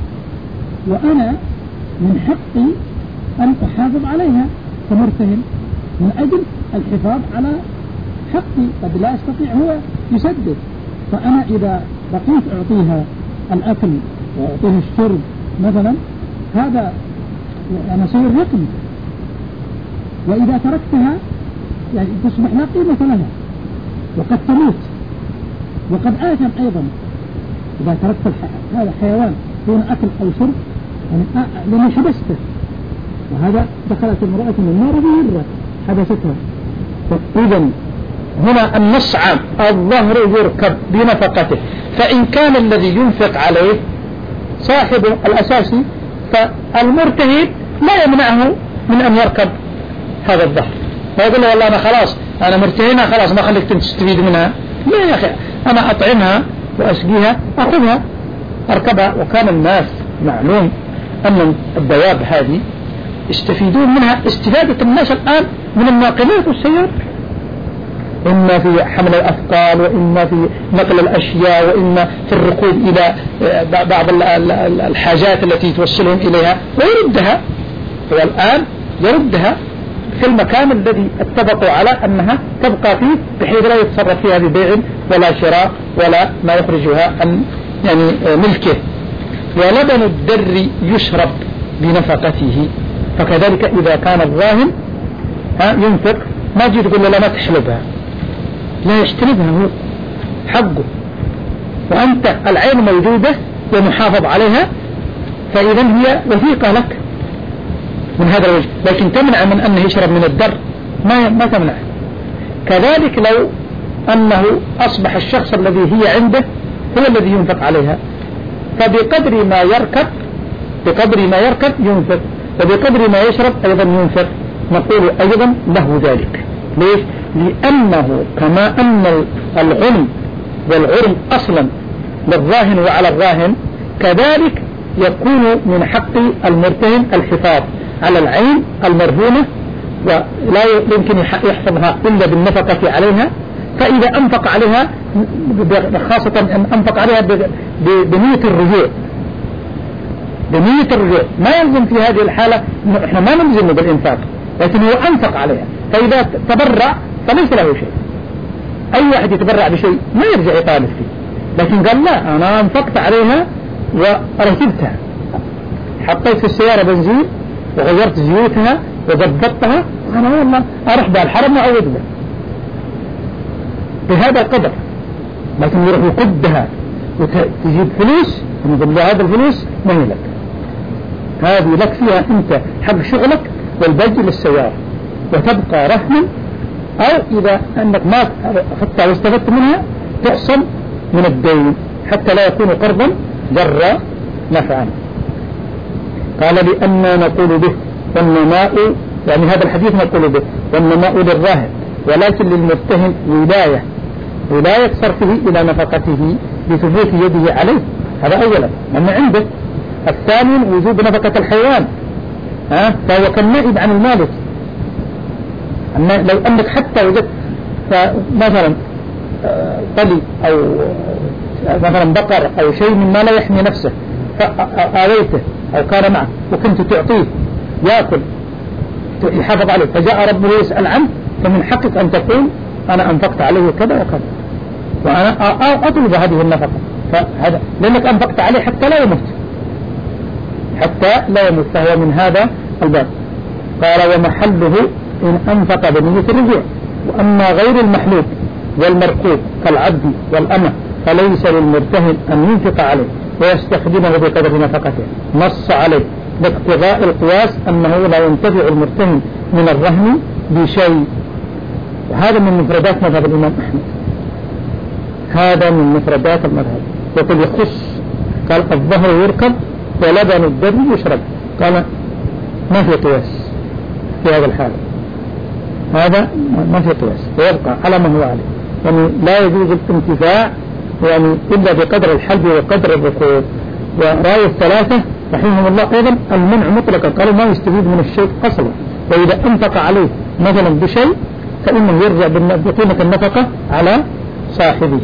وأنا من حقي أن أحافظ عليها كمرتهن من أجل الحفاظ على حقي، قد لا أستطيع هو يسدد، فأنا إذا بقيت أعطيها الأكل وأعطيها الشرب مثلا هذا أنا صير رقم، وإذا تركتها يعني تصبح لا قيمة لها وقد تموت وقد آثم أيضا. إذا تركت هذا حيوان دون أكل أو شرب يعني لما حبسته، وهذا دخلت امرأة من النار بهرة حبستها. إذن هنا النص عام: الظهر يركب بنفقته، فإن كان الذي ينفق عليه صاحبه الأساسي فالمرتهن لا يمنعه من أن يركب هذا الظهر، لا يقول له والله أنا خلاص أنا مرتهنها خلاص ما خليك تستفيد منها، لا يا أخي أنا أطعمها وأسقيها أخذها أركبها. وكان الناس معلوم أن الدواب هذه يستفيدون منها استفادة الناس الآن من الناقلات والسيارات، إما في حمل الأثقال وإما في نقل الأشياء وإما في الركوب إلى بعض الحاجات التي توصلهم إليها ويردها، هو الآن يردها في المكان الذي اتفقوا على أنها تبقى فيه بحيث لا يتصرف فيها ببيع ولا شراء ولا ما يخرجها عن يعني ملكه. ولبن الدر يشرب بنفقته، فكذلك إذا كان الراهن ينفق ما تجي تقول له لا ما تحلبها، لا يشتربها هو حقه، وأنت العين موجودة ومحافظ عليها فإذا هي وثيقة لك من هذا الوجه، لكن تمنع من أنه يشرب من الدر ما ما تمنع. كذلك لو أنه أصبح الشخص الذي هي عنده هو الذي ينفق عليها، فبقدر ما يركب بقدر ما يركب ينفق، وبقدر ما يشرب أيضا ينفق، نقول أيضا له ذلك. ليش؟ لأنه كما أن الغنم والعرم أصلا للراهن وعلى الراهن، كذلك يكون من حق المرتهن الحفاظ على العين المرهونة ولا يمكن يحفظها إلا بالنفقة عليها. فإذا أنفق عليها خاصة أن أنفق عليها بنية الرجوع بنية الرجوع ما يلزم في هذه الحالة، إحنا ما نلزمه بالإنفاق، لكن هو أنفق عليها، فإذا تبرع فليس له شيء. أي واحد يتبرع بشيء ما يرجع يطالب فيه، لكن قال لا أنا أنفقت عليها وركبتها، حطيت في السيارة بنزين وغيرت زيوتها وضبطتها، أنا والله أروح بها الحرم وأعود بها بهذا القدر، لكن يروح يقدها وتجيب فلوس ونقول له هذا الفلوس ما هي لك. هذه لك فيها أنت حق شغلك والباقي للسيارة، وتبقى رهنا، أو إذا أنك ما أخذتها واستفدت منها تحصل من الدين حتى لا يكون قرضا جر نفعا. قال لأننا نقول به والنماء، يعني هذا الحديث نقول به والنماء للراهن، ولكن للمرتهن ولاية ولاية صرفه إلى نفقته بثبوت يده عليه، هذا أولا أن عنده. الثاني وجوب نفقة الحيوان، ها فهو كالنائب عن المالك. لو أنك حتى وجدت مثلا طلي أو مثلا بقر أو شيء مما لا يحمي نفسه فآويته أو كان معه وكنت تعطيه يأكل يحافظ عليه، فجاء ربه يسأل عنه، فمن حقك أن تقول أنا أنفقت عليه كذا وكذا وأنا أطلب هذه النفقة، فهذا لأنك أنفقت عليه حتى لا يموت حتى لا يموت، فهو من هذا الباب. قال ومحله إن أنفق بنية الرجوع. وأما غير المحلوب والمركوب كالعبد والأمة فليس للمرتهن أن ينفق عليه ويستخدمه بقدر نفقته، نص عليه باقتضاء القياس أنه لا ينتفع المرتهن من الرهن بشيء. وهذا من مفردات مذهب الإمام أحمد، هذا من مفردات المذهب. يقول يخص، قال الظهر يركب ولبن الدر يشرب، قال ما في قياس في هذا الحال، هذا ما في قياس ويبقى على ما هو عليه، يعني لا يجوز الانتفاع يعني إلا بقدر الحلب وقدر الركوب. ورأي الثلاثة رحمهم الله أيضا المنع مطلقا، قالوا ما يستفيد من الشيء أصلا، وإذا أنفق عليه مثلا بشيء فإنه يرجع بقيمة النفقة على صاحبه.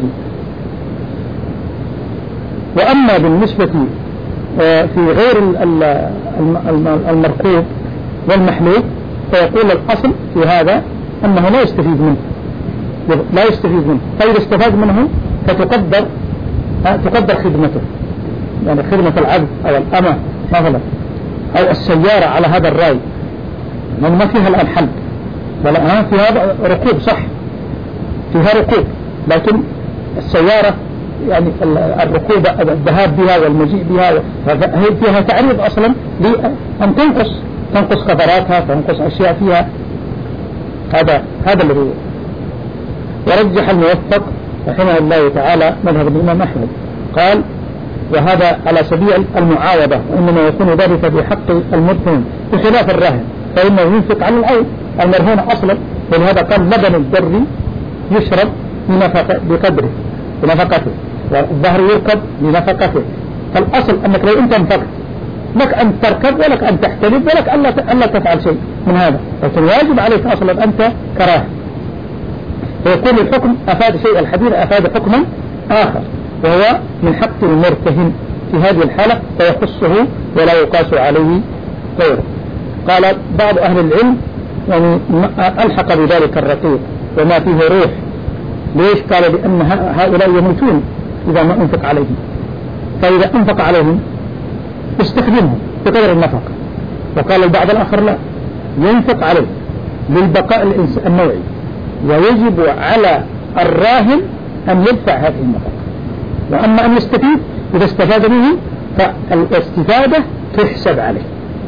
وأما بالنسبة في غير المركوب والمحلوب فيقول الأصل في هذا أنه لا يستفيد منه لا يستفيد منه فإذا استفاد منه فتقدر تقدر خدمته، يعني خدمة العبد أو الأمة مثلا أو السيارة على هذا الرأي، لأن ما فيها الآن حلب ولا فيها ركوب، صح فيها ركوب، لكن السيارة يعني الركوب الذهاب بها والمجيء بها هي فيها تعريض أصلا لأن تنقص تنقص كفراتها، تنقص أشياء فيها. هذا هذا الذي ورجح الموفق رحمه الله تعالى مذهب الإمام أحمد، قال وهذا على سبيل المعاوضة، وإنما يكون ذلك بحق المرهون بخلاف الرهن فإنه ينفق على العين المرهون أصلا، ولهذا قال لبن الدر يشرب بقدره بنفقته، والظهر يركب بنفقته. فالأصل أنك لو أنت انفقت لك أن تركب ولك أن تحتلب ولك ألا تفعل شيء من هذا، لكن واجب عليك أصلا أنت كراه، فيكون الحكم أفاد شيء، الحديث أفاد حكما آخر وهو من حق المرتهن في هذه الحالة فيخصه ولا يقاس عليه غيره. قال بعض أهل العلم يعني ألحق بذلك الرقيق وما فيه روح. ليش؟ قال لأن هؤلاء يموتون إذا ما أنفق عليهم، فإذا أنفق عليهم استخدمهم بقدر النفقة. وقال البعض الآخر لا، ينفق عليه للبقاء النوعي، ويجب على الراهن أن يدفع هذه النفقة، وأما أن يستفيد إذا استفاد منه فالاستفادة تحسب عليه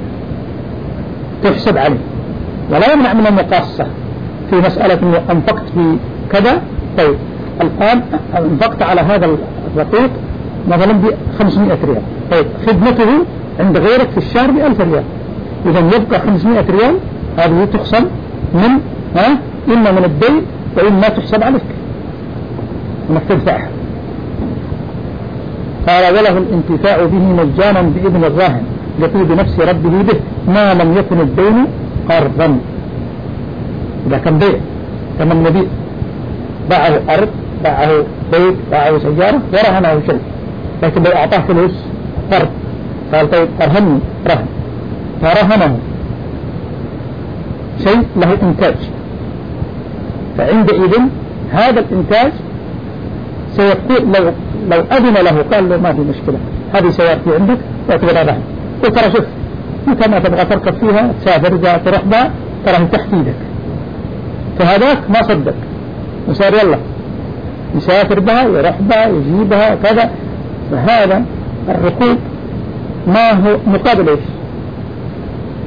تحسب عليه ولا يمنع من المقاصة في مسألة أنفقت في كذا. طيب الآن أنفقت على هذا الرقيق مثلا بخمسمائة ريال، طيب خدمته عند غيرك في الشهر بألف ريال، إذا يبقى خمسمائة ريال هذه تخصم من ها إما من الدين وإما تحسب عليك انك تدفعها. قال وله الانتفاع به مجانا بإذن الراهن لطيب نفس ربه به ما لم يكن الدين قرضا. إذا كان بيع كما النبي باعه أرض باعه بيت باعه سيارة ورهنه شيء، لكن لو أعطاه فلوس قرض قال طيب أرهني رهن، فرهنه شيء له إنتاج، فعندئذ هذا الإنتاج سيكون لو لو أذن له قال له ما في مشكلة هذه سيارتي عندك واعتبرها رهن، وترى شوف متى ما تبغى تركب فيها تسافر إذا تروح بها ترى تحت يدك، فهذاك ما صدق وصار يلا يسافر بها يروح بها يجيبها كذا. فهذا الركوب ما هو مقابل إيش؟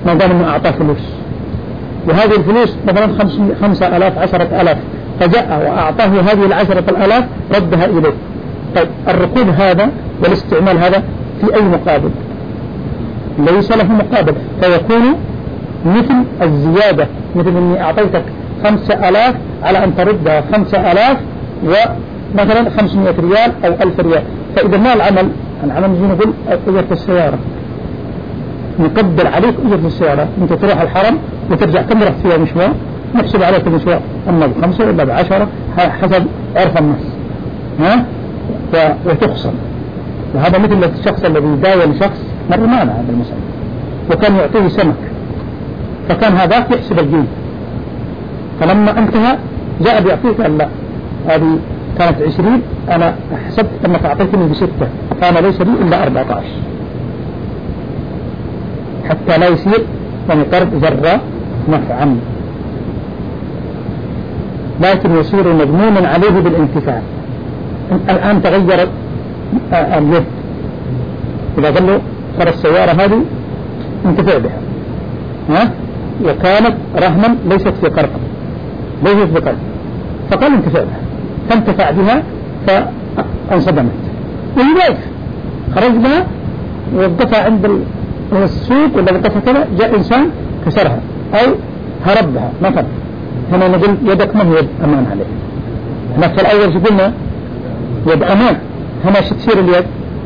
ما دام أنه أعطاه فلوس، وهذه الفلوس مثلا خمسة آلاف عشرة آلاف، فجاء وأعطاه هذه العشرة الآلاف ردها إليه. طيب الركوب هذا والاستعمال هذا في أي مقابل؟ ليس له مقابل، فيكون مثل الزيادة، مثل أني أعطيتك خمسة آلاف على أن تردها خمسة آلاف ومثلا خمسمائة ريال أو ألف ريال. فإذا ما العمل؟ العمل نجي نقول أجرة السيارة، نقدر عليك أجرة السيارة، أنت تروح الحرم وترجع كم رحت فيها مشوار، نحسب عليك المشوار أما بخمسة ولا بعشرة حسب عرف الناس، ها؟ وتخصم. وهذا مثل الشخص الذي داول شخص مر معنا هذا المسألة وكان يعطيه سمك، فكان هذاك يحسب الجيد، فلما انتهى جاء بيعطيك قال لا هذه كانت عشرين أنا حسبت أنك أعطيتني بستة، فأنا ليس لي إلا أربعة عشر، حتى لا يصير يعني قرض جرى نفعا، لكن يصير مضمونا عليه بالانتفاع. الآن تغير اليد، إذا قال له خر السيارة هذه انتفع بها، ها؟ وكانت رهنا ليست في قرض، ليست في قرض، فقال انتفع بها، فانتفع بها فانصدمت، ولذلك خرج بها ووقفها عند السوق ولا وقفها كذا، جاء إنسان كسرها أو هرب بها مثلا، هنا نقول يدك ما هي يد أمان عليه. هناك في الأول شو قلنا؟ يد أمان. هنا شو تصير اليد؟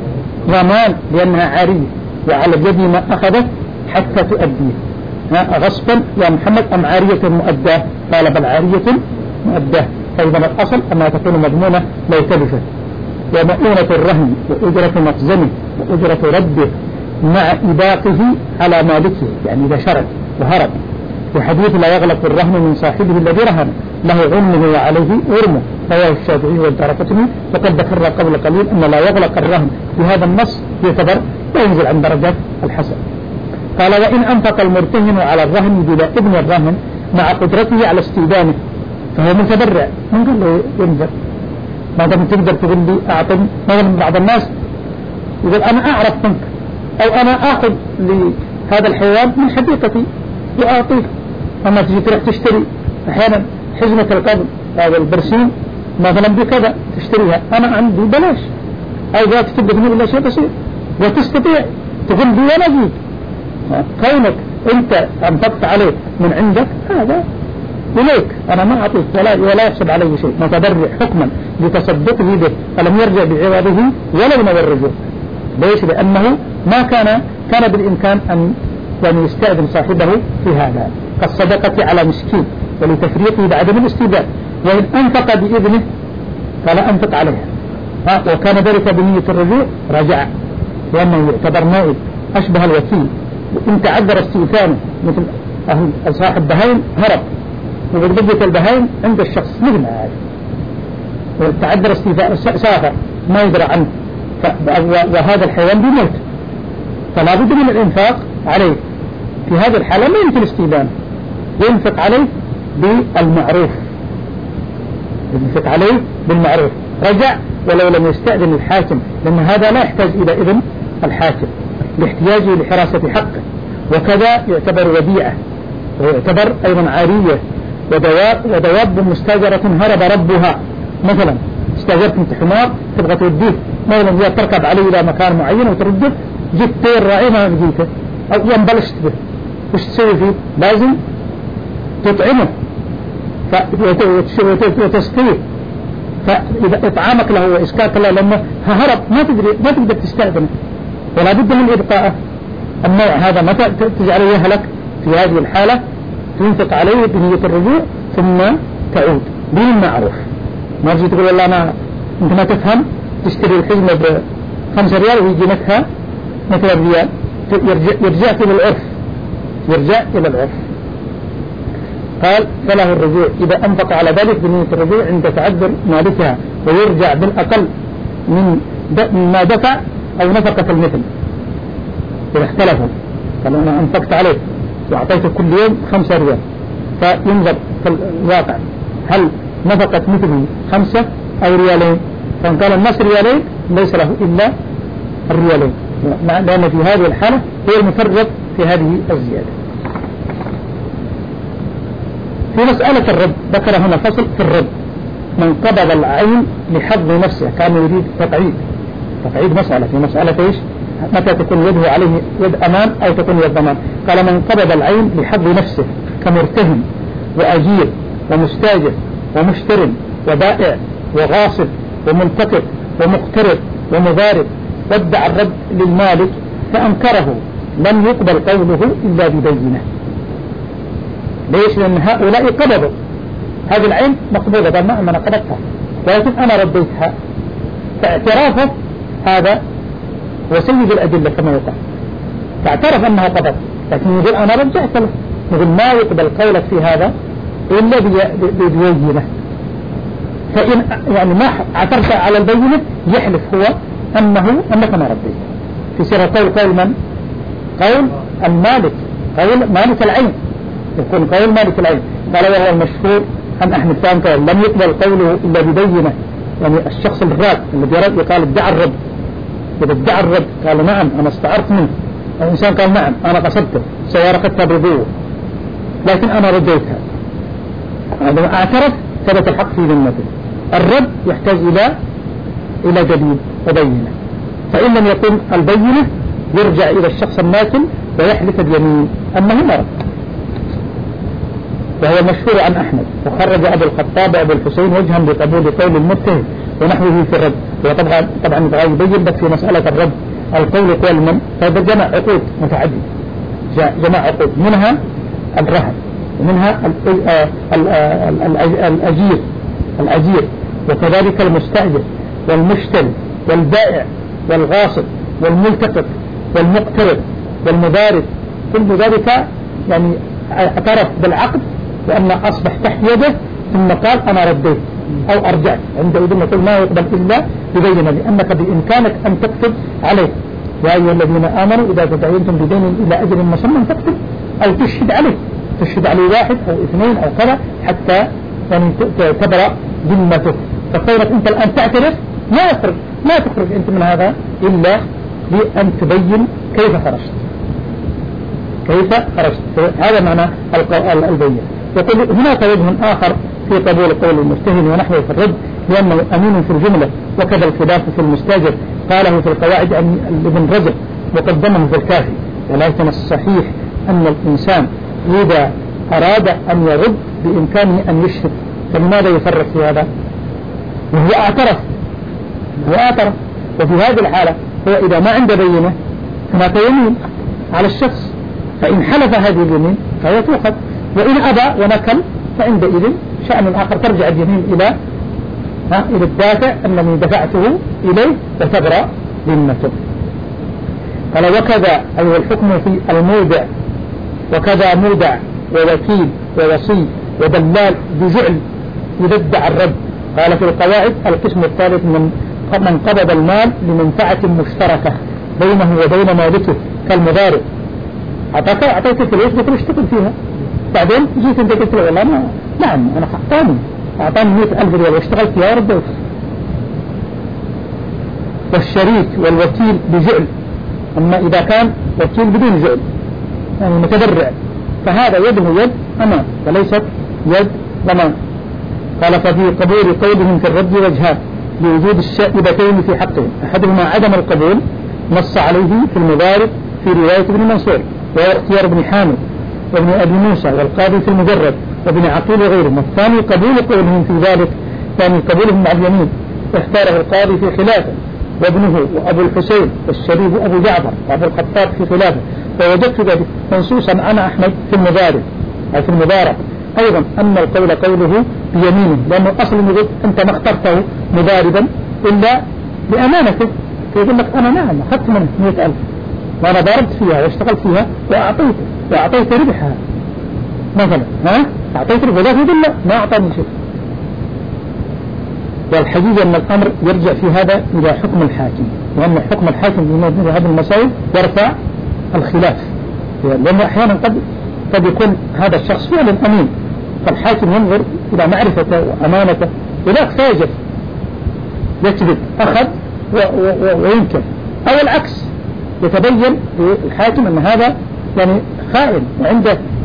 ضمان، لأنها عارية، وعلى اليد ما أخذت حتى تؤديه، غصبا يا محمد أم عارية مؤداه؟ قال بل عارية مؤداه. فإذا الأصل أنها تكون مضمونة لو تلفت. ومؤونة الرهن وأجرة مخزنه وأجرة رده مع إباقه على مالكه، يعني إذا شرد وهرب. وحديث لا يغلق الرهن من صاحبه الذي رهن، له غنمه وعليه غرمه، رواه الشافعي والدارقطني. وقد ذكرنا قبل قليل أن لا يغلق الرهن في هذا النص يعتبر لا ينزل عن درجات الحسن. قال وإن أنفق المرتهن على الرهن بلا ابن الرهن مع قدرته على استئذانه فهو متبرع، من قال له ينزل؟ ما دام تقدر تقول لي أعطني. مثلا بعض الناس يقول أنا أعرف منك أو أنا أخذ لهذا الحيوان من حديقتي وأعطيك، أما تجي تروح تشتري أحيانا حزمة القبل هذا البرسيم مثلا بكذا تشتريها، أنا عندي بلاش، أو ذات تبدأ تقول إلا شيء بسيط وتستطيع تقول لي وأنا أجيب. كونك أنت أنفقت عليه من عندك هذا إليك، أنا ما أعطيك ولا, ولا يحسب عليه شيء، متبرع حكما لتصدقه به، فلم يرجع بعوضه ولو نوى الرجوع. ليش؟ لأنه ما كان كان بالإمكان أن يعني يستأذن صاحبه في هذا كالصدقة على مسكين ولتفريقه بعدم الاستئذان. وإن أنفق بإذنه فلا أنفق عليها، وكان ذلك بنية الرجوع رجع، لأنه يعتبر نائب أشبه الوكيل. وإن تعذر استئذانه مثل صاحب بهائم هرب وبقية البهائم عند الشخص مثل هذا، وتعذر استئذانه سافر ما يدرى عنه وهذا الحيوان بموت، فلا بد من الإنفاق عليه. في هذه الحالة ما يمكن استئذانه، ينفق عليه بالمعروف، ينفق عليه بالمعروف. رجع ولو لم يستأذن الحاكم، لأن هذا لا يحتاج إلى إذن الحاكم لاحتياجه لحراسة حقه. وكذا يعتبر وديعة، ويعتبر أيضا عارية. ودواب, ودواب مستاجرة هرب ربها، مثلا استاجرت انت حمار تبغى توديه مثلا يا تركب عليه إلى مكان معين وترده، جيت طير راعي ما لقيته أو ينبلشت به، وش تسوي فيه؟ لازم تطعمه وتسقيه، فإذا إطعامك له وإسكاك له لأنه هرب ما تقدر ما تقدر تستأذنه، ولا بد من إبقائه. النوع هذا متى تجعله يهلك؟ في هذه الحالة تنفق عليه بنية الرجوع ثم تعود بالمعروف. ما تجي تقول والله أنا أنت ما تفهم، تشتري الحزمة بخمسة ريال ويجي مثها مثل الريال، يرجع, يرجع إلى العرف، يرجع إلى العرف. قال فله الرجوع إذا أنفق على ذلك بنية الرجوع عند تعذر مالكها، ويرجع بالأقل من ما دفع أو نفقة المثل إذا اختلفوا. قال أنا أنفقت عليه وأعطيته كل يوم خمسة ريال، فينظر في الواقع هل نفقت مثله خمسة أو ريالين، فإن قال الناس ريالين ليس له إلا الريالين، لأن في هذه الحالة هو المفرط في هذه الزيادة. في مسألة الرد ذكر هنا فصل في الرد: من قبض العين لحظ نفسه، كان يريد تقعيد تقعيد مسألة في مسألة إيش؟ متى تكون يده عليه يد أمان أو تكون يد ضمان. قال: من قبض العين لحظ نفسه كمرتهن وأجير ومستاجر ومشتر وبائع وغاصب وملتقط ومقترض ومضارب، وادعى الرد للمالك فأنكره، لم يقبل قوله إلا ببينة. ليش؟ لأن هؤلاء قبضوا هذه العين مقبوضة، قال: نعم أنا قبضتها ولكن أنا رديتها. فاعترافه هذا هو سيد الأدلة كما يقال، فاعترف أنه قبض، لكن يقول أنا رجعت له. يقول ما يقبل قولك في هذا إلا ببينة. فإن يعني ما اعترف على البينة يحلف هو أنه أنك ما رديت. في سيرة قول قول من؟ قول المالك، قول مالك العين، يكون قول مالك العين. قال: والله المشهور عن أحمد فان قال: لم يقبل قوله إلا ببينة. يعني الشخص الراد الذي يرد قال: ادعى الرد. إذا ادعى الرد قال: نعم أنا استعرت منه، الإنسان قال: نعم أنا قصدته، سيارة قد بربوه لكن أنا رديتها، عندما اعترف ثبت الحق في ذمته. الرد يحتاج إلى إلى دليل وبينة، فإن لم يكن البينة يرجع إلى الشخص الماكل ويحلف اليمين أنه ما رد. وهو مشهور عن أحمد. وخرج أبو الخطاب أبو الحسين وجها بقبول قول المتهم ونحوه في الرد. وطبعا طبعا يبين لك في مسألة الرد القول قول من، فهذا جمع عقود متعددة، جمع عقود منها الرهن ومنها الأجير الأجير وكذلك المستأجر والمشتري والبائع والغاصب والملتقط والمقترض والمضارب، كل ذلك يعني اعترف بالعقد وأن أصبح تحت يده، ثم قال أنا رديت أو أرجعت. عندئذ نقول ما يقبل إلا ببينة، لأنك بإمكانك أن تكتب عليه: يا أيها الذين آمنوا إذا تداينتم بدين إلى أجل مسمى فاكتب، أو تشهد عليه، تشهد عليه واحد أو اثنين أو كذا حتى يعني تبرأ ذمته. فكونك أنت الآن تعترف لا يخرج لا تخرج أنت من هذا إلا بأن تبين كيف خرجت كيف خرجت هذا معنى البينة. يقول هناك وجه آخر في قبول قول المجتهد ونحوه في الرد، لأنه أمين في الجملة، وكذا الخلاف في المستاجر قاله في القواعد ابن رجب وقدمه في الكافي. ولكن الصحيح أن الإنسان إذا أراد أن يرد بإمكانه أن يشهد، فلماذا يفرق في هذا؟ وهو اعترف هو اعترف وفي هذه الحالة هو إذا ما عنده بينة هناك يمين على الشخص، فإن حلف هذه اليمين فهي تؤخذ، وإن أبى ونكل فعندئذ شأن آخر، ترجع اليمين إلى ها إلى الدافع الذي دفعته إليه وتبرأ ذمته. قال: وكذا أي الحكم في المودع، وكذا مودع ووكيل ووصي ودلال بجعل إذا ادعى الرد. قال في القواعد: القسم الثالث من من قبض المال لمنفعة مشتركة بينه وبين مالكه كالمضارب. أعطاك أعطيك فلوس قلت له اشتغل فيها، بعدين جيت انت قلت له والله ما نعم أنا أعطاني أعطاني مئة ألف ريال واشتغلت فيها ورديت. والشريك والوكيل بجعل، أما إذا كان وكيل بدون جعل يعني متبرع فهذا يده يد أمان وليست يد ضمان. قال: ففي قبول قولهم في الرد وجهان لوجود الشائبتين في حقهم: أحدهما عدم القبول نص عليه في المضارب في رواية ابن منصور وهو اختيار ابن حامد وابن أبي موسى والقاضي في المجرد وابن عقيل وغيرهم. والثاني قبول قولهم في ذلك، ثاني قبولهم مع اليمين واختاره القاضي في خلافه وابنه وأبو الحسين والشريف أبو جعفر وأبو الخطاب في خلافه. ووجدت ذلك منصوصا عن أحمد في المضارب أو في المضارب أيضا أن القول قوله بيمينه، لأنه أصلا يقول أنت ما اخترته مضاربا إلا بأمانته، فيقول لك أنا نعم أخذت منه مئة ألف وأنا ضاربت فيها واشتغلت فيها وأعطيته وأعطيت ربحها مثلا، ها أعطيت ربحها، لا يقول لا ما أعطاني شيء. والحقيقة أن الأمر يرجع في هذا إلى حكم الحاكم، وأن حكم الحاكم في هذه المسائل يرفع الخلاف، لأنه أحيانا قد قد يكون هذا الشخص فعلا أمين، فالحاكم ينظر إلى معرفته وأمانته، وذاك فاجر يكذب أخذ وينكر، أو العكس يتبين للحاكم أن هذا يعني خائن وعنده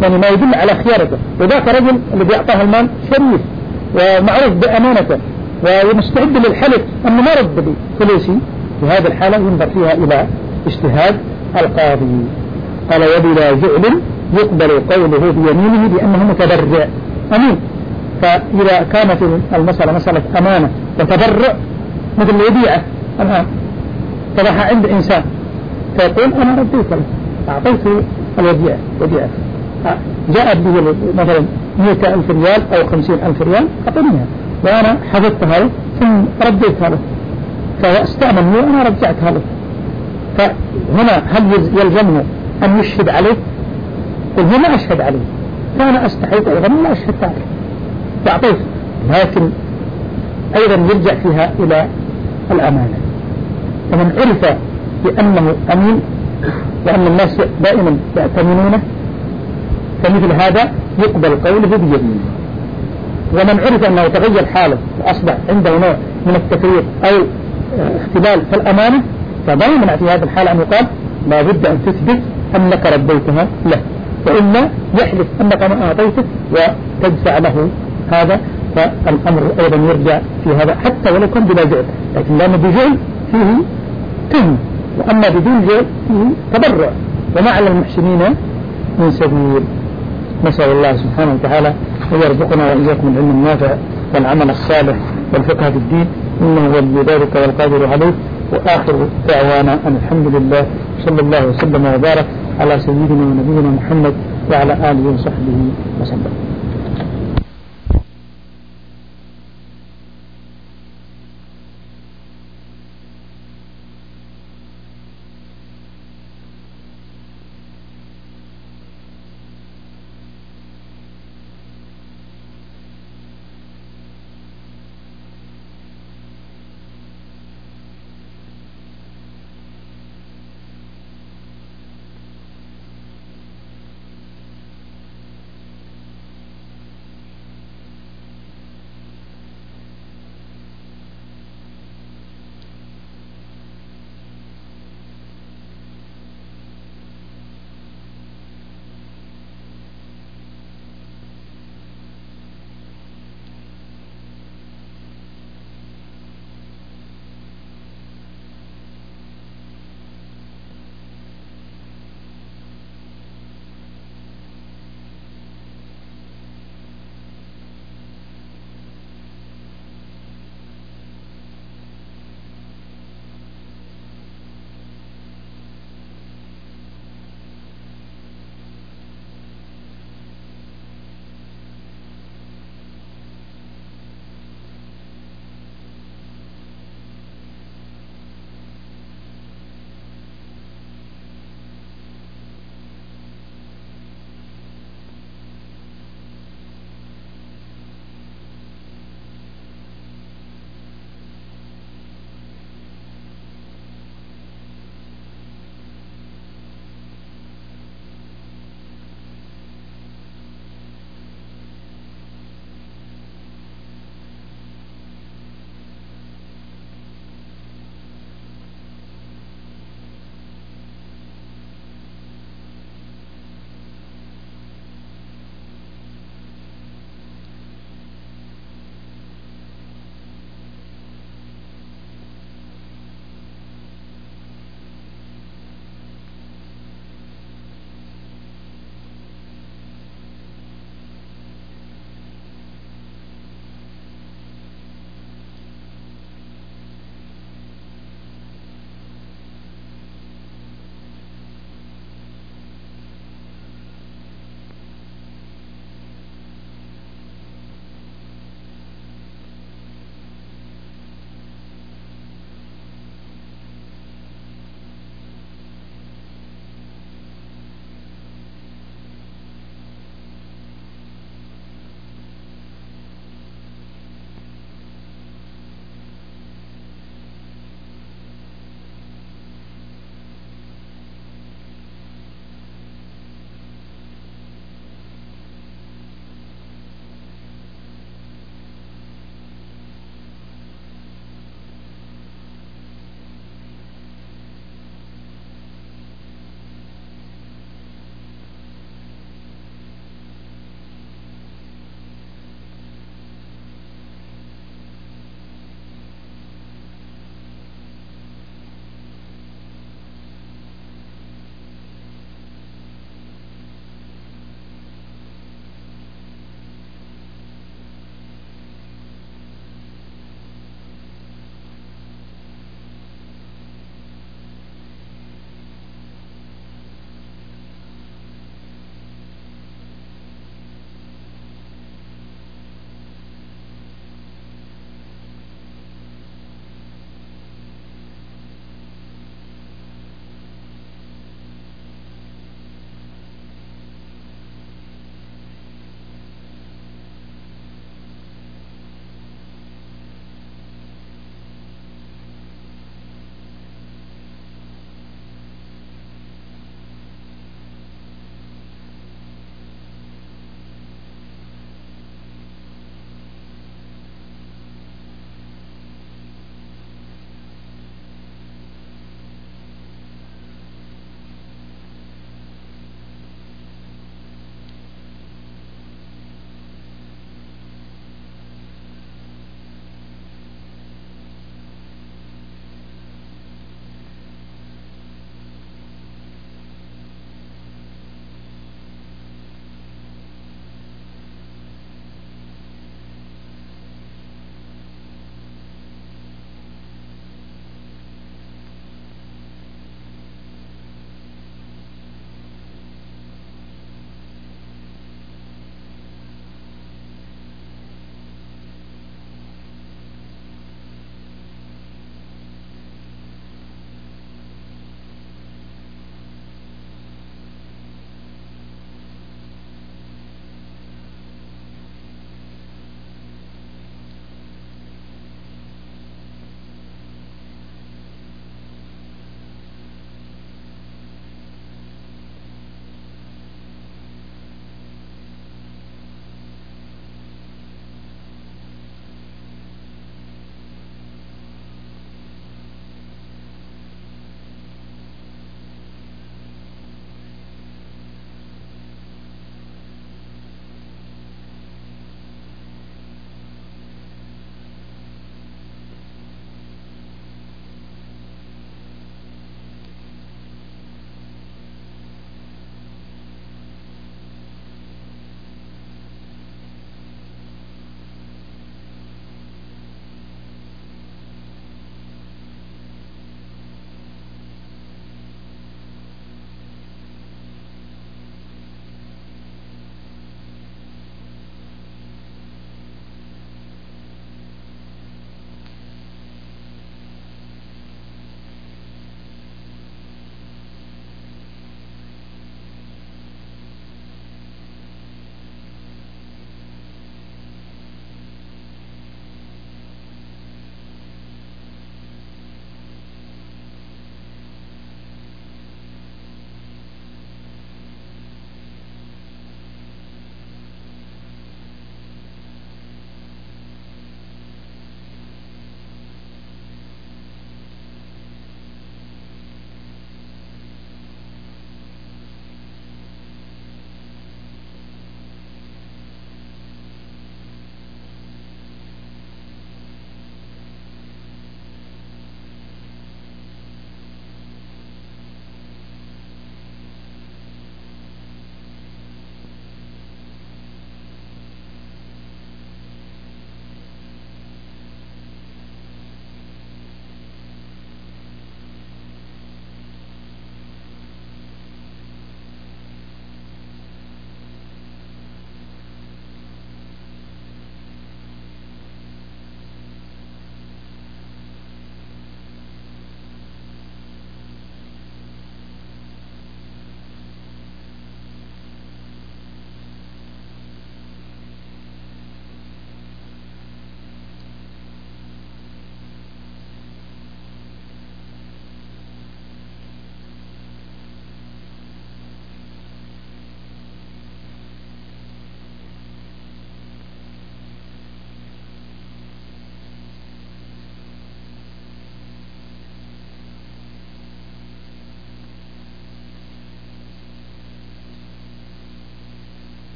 يعني ما يدل على خيارته. وذاك رجل الذي أعطاه المال شريف ومعروف بأمانته ومستعد للحلف أنه ما رد فلوسي، في هذه الحالة ينظر فيها إلى اجتهاد القاضي. قال وبلا جعل يقبل قوله بيمينه بأنه متبرع أمين. فإذا كانت المسألة مسألة أمانة وتبرع مثل الوديعة الآن طرح عند إنسان فيقول أنا رديت له أعطيته الوديعة وديعة جاء به مثلا مئة ألف ريال أو خمسين ألف ريال أعطينيها وأنا حفظتها له ثم رديتها له فاستأمنني وأنا رجعتها له. فهنا هل يلزمه أن يشهد عليه؟ قل هو ما أشهد عليه فأنا أستحيط أيضا لا أشهد عليه فأعطيته. لكن أيضا يرجع فيها إلى الأمانة. فمن عرف بأنه أمين وأن الناس دائما يأتمنونه فمثل هذا يقبل قوله بيمينه. ومن عرف أنه تغير حاله وأصبح عنده نوع من التفريط أو اختلال في الأمانة فما يمنع في هذا الحال أن يقال لا بد أن تثبت أنك رديتها له، وإلا يحلف أنك ما أعطيته وتدفع له هذا. فالأمر أيضا يرجع في هذا حتى ولو كان بلا جعل، لكن لأن بجعل فيه تهم، وأما بدون جعل فيه تبرع، وما على المحسنين من سبيل. نسأل الله سبحانه وتعالى أن يرزقنا وإياكم العلم النافع والعمل الصالح والفقه في الدين، إنه ولي ذلك والقادر عليه. وآخر دعوانا أن الحمد لله صلى الله وسلم وبارك على سيدنا ونبينا محمد وعلى آله وصحبه وسلم.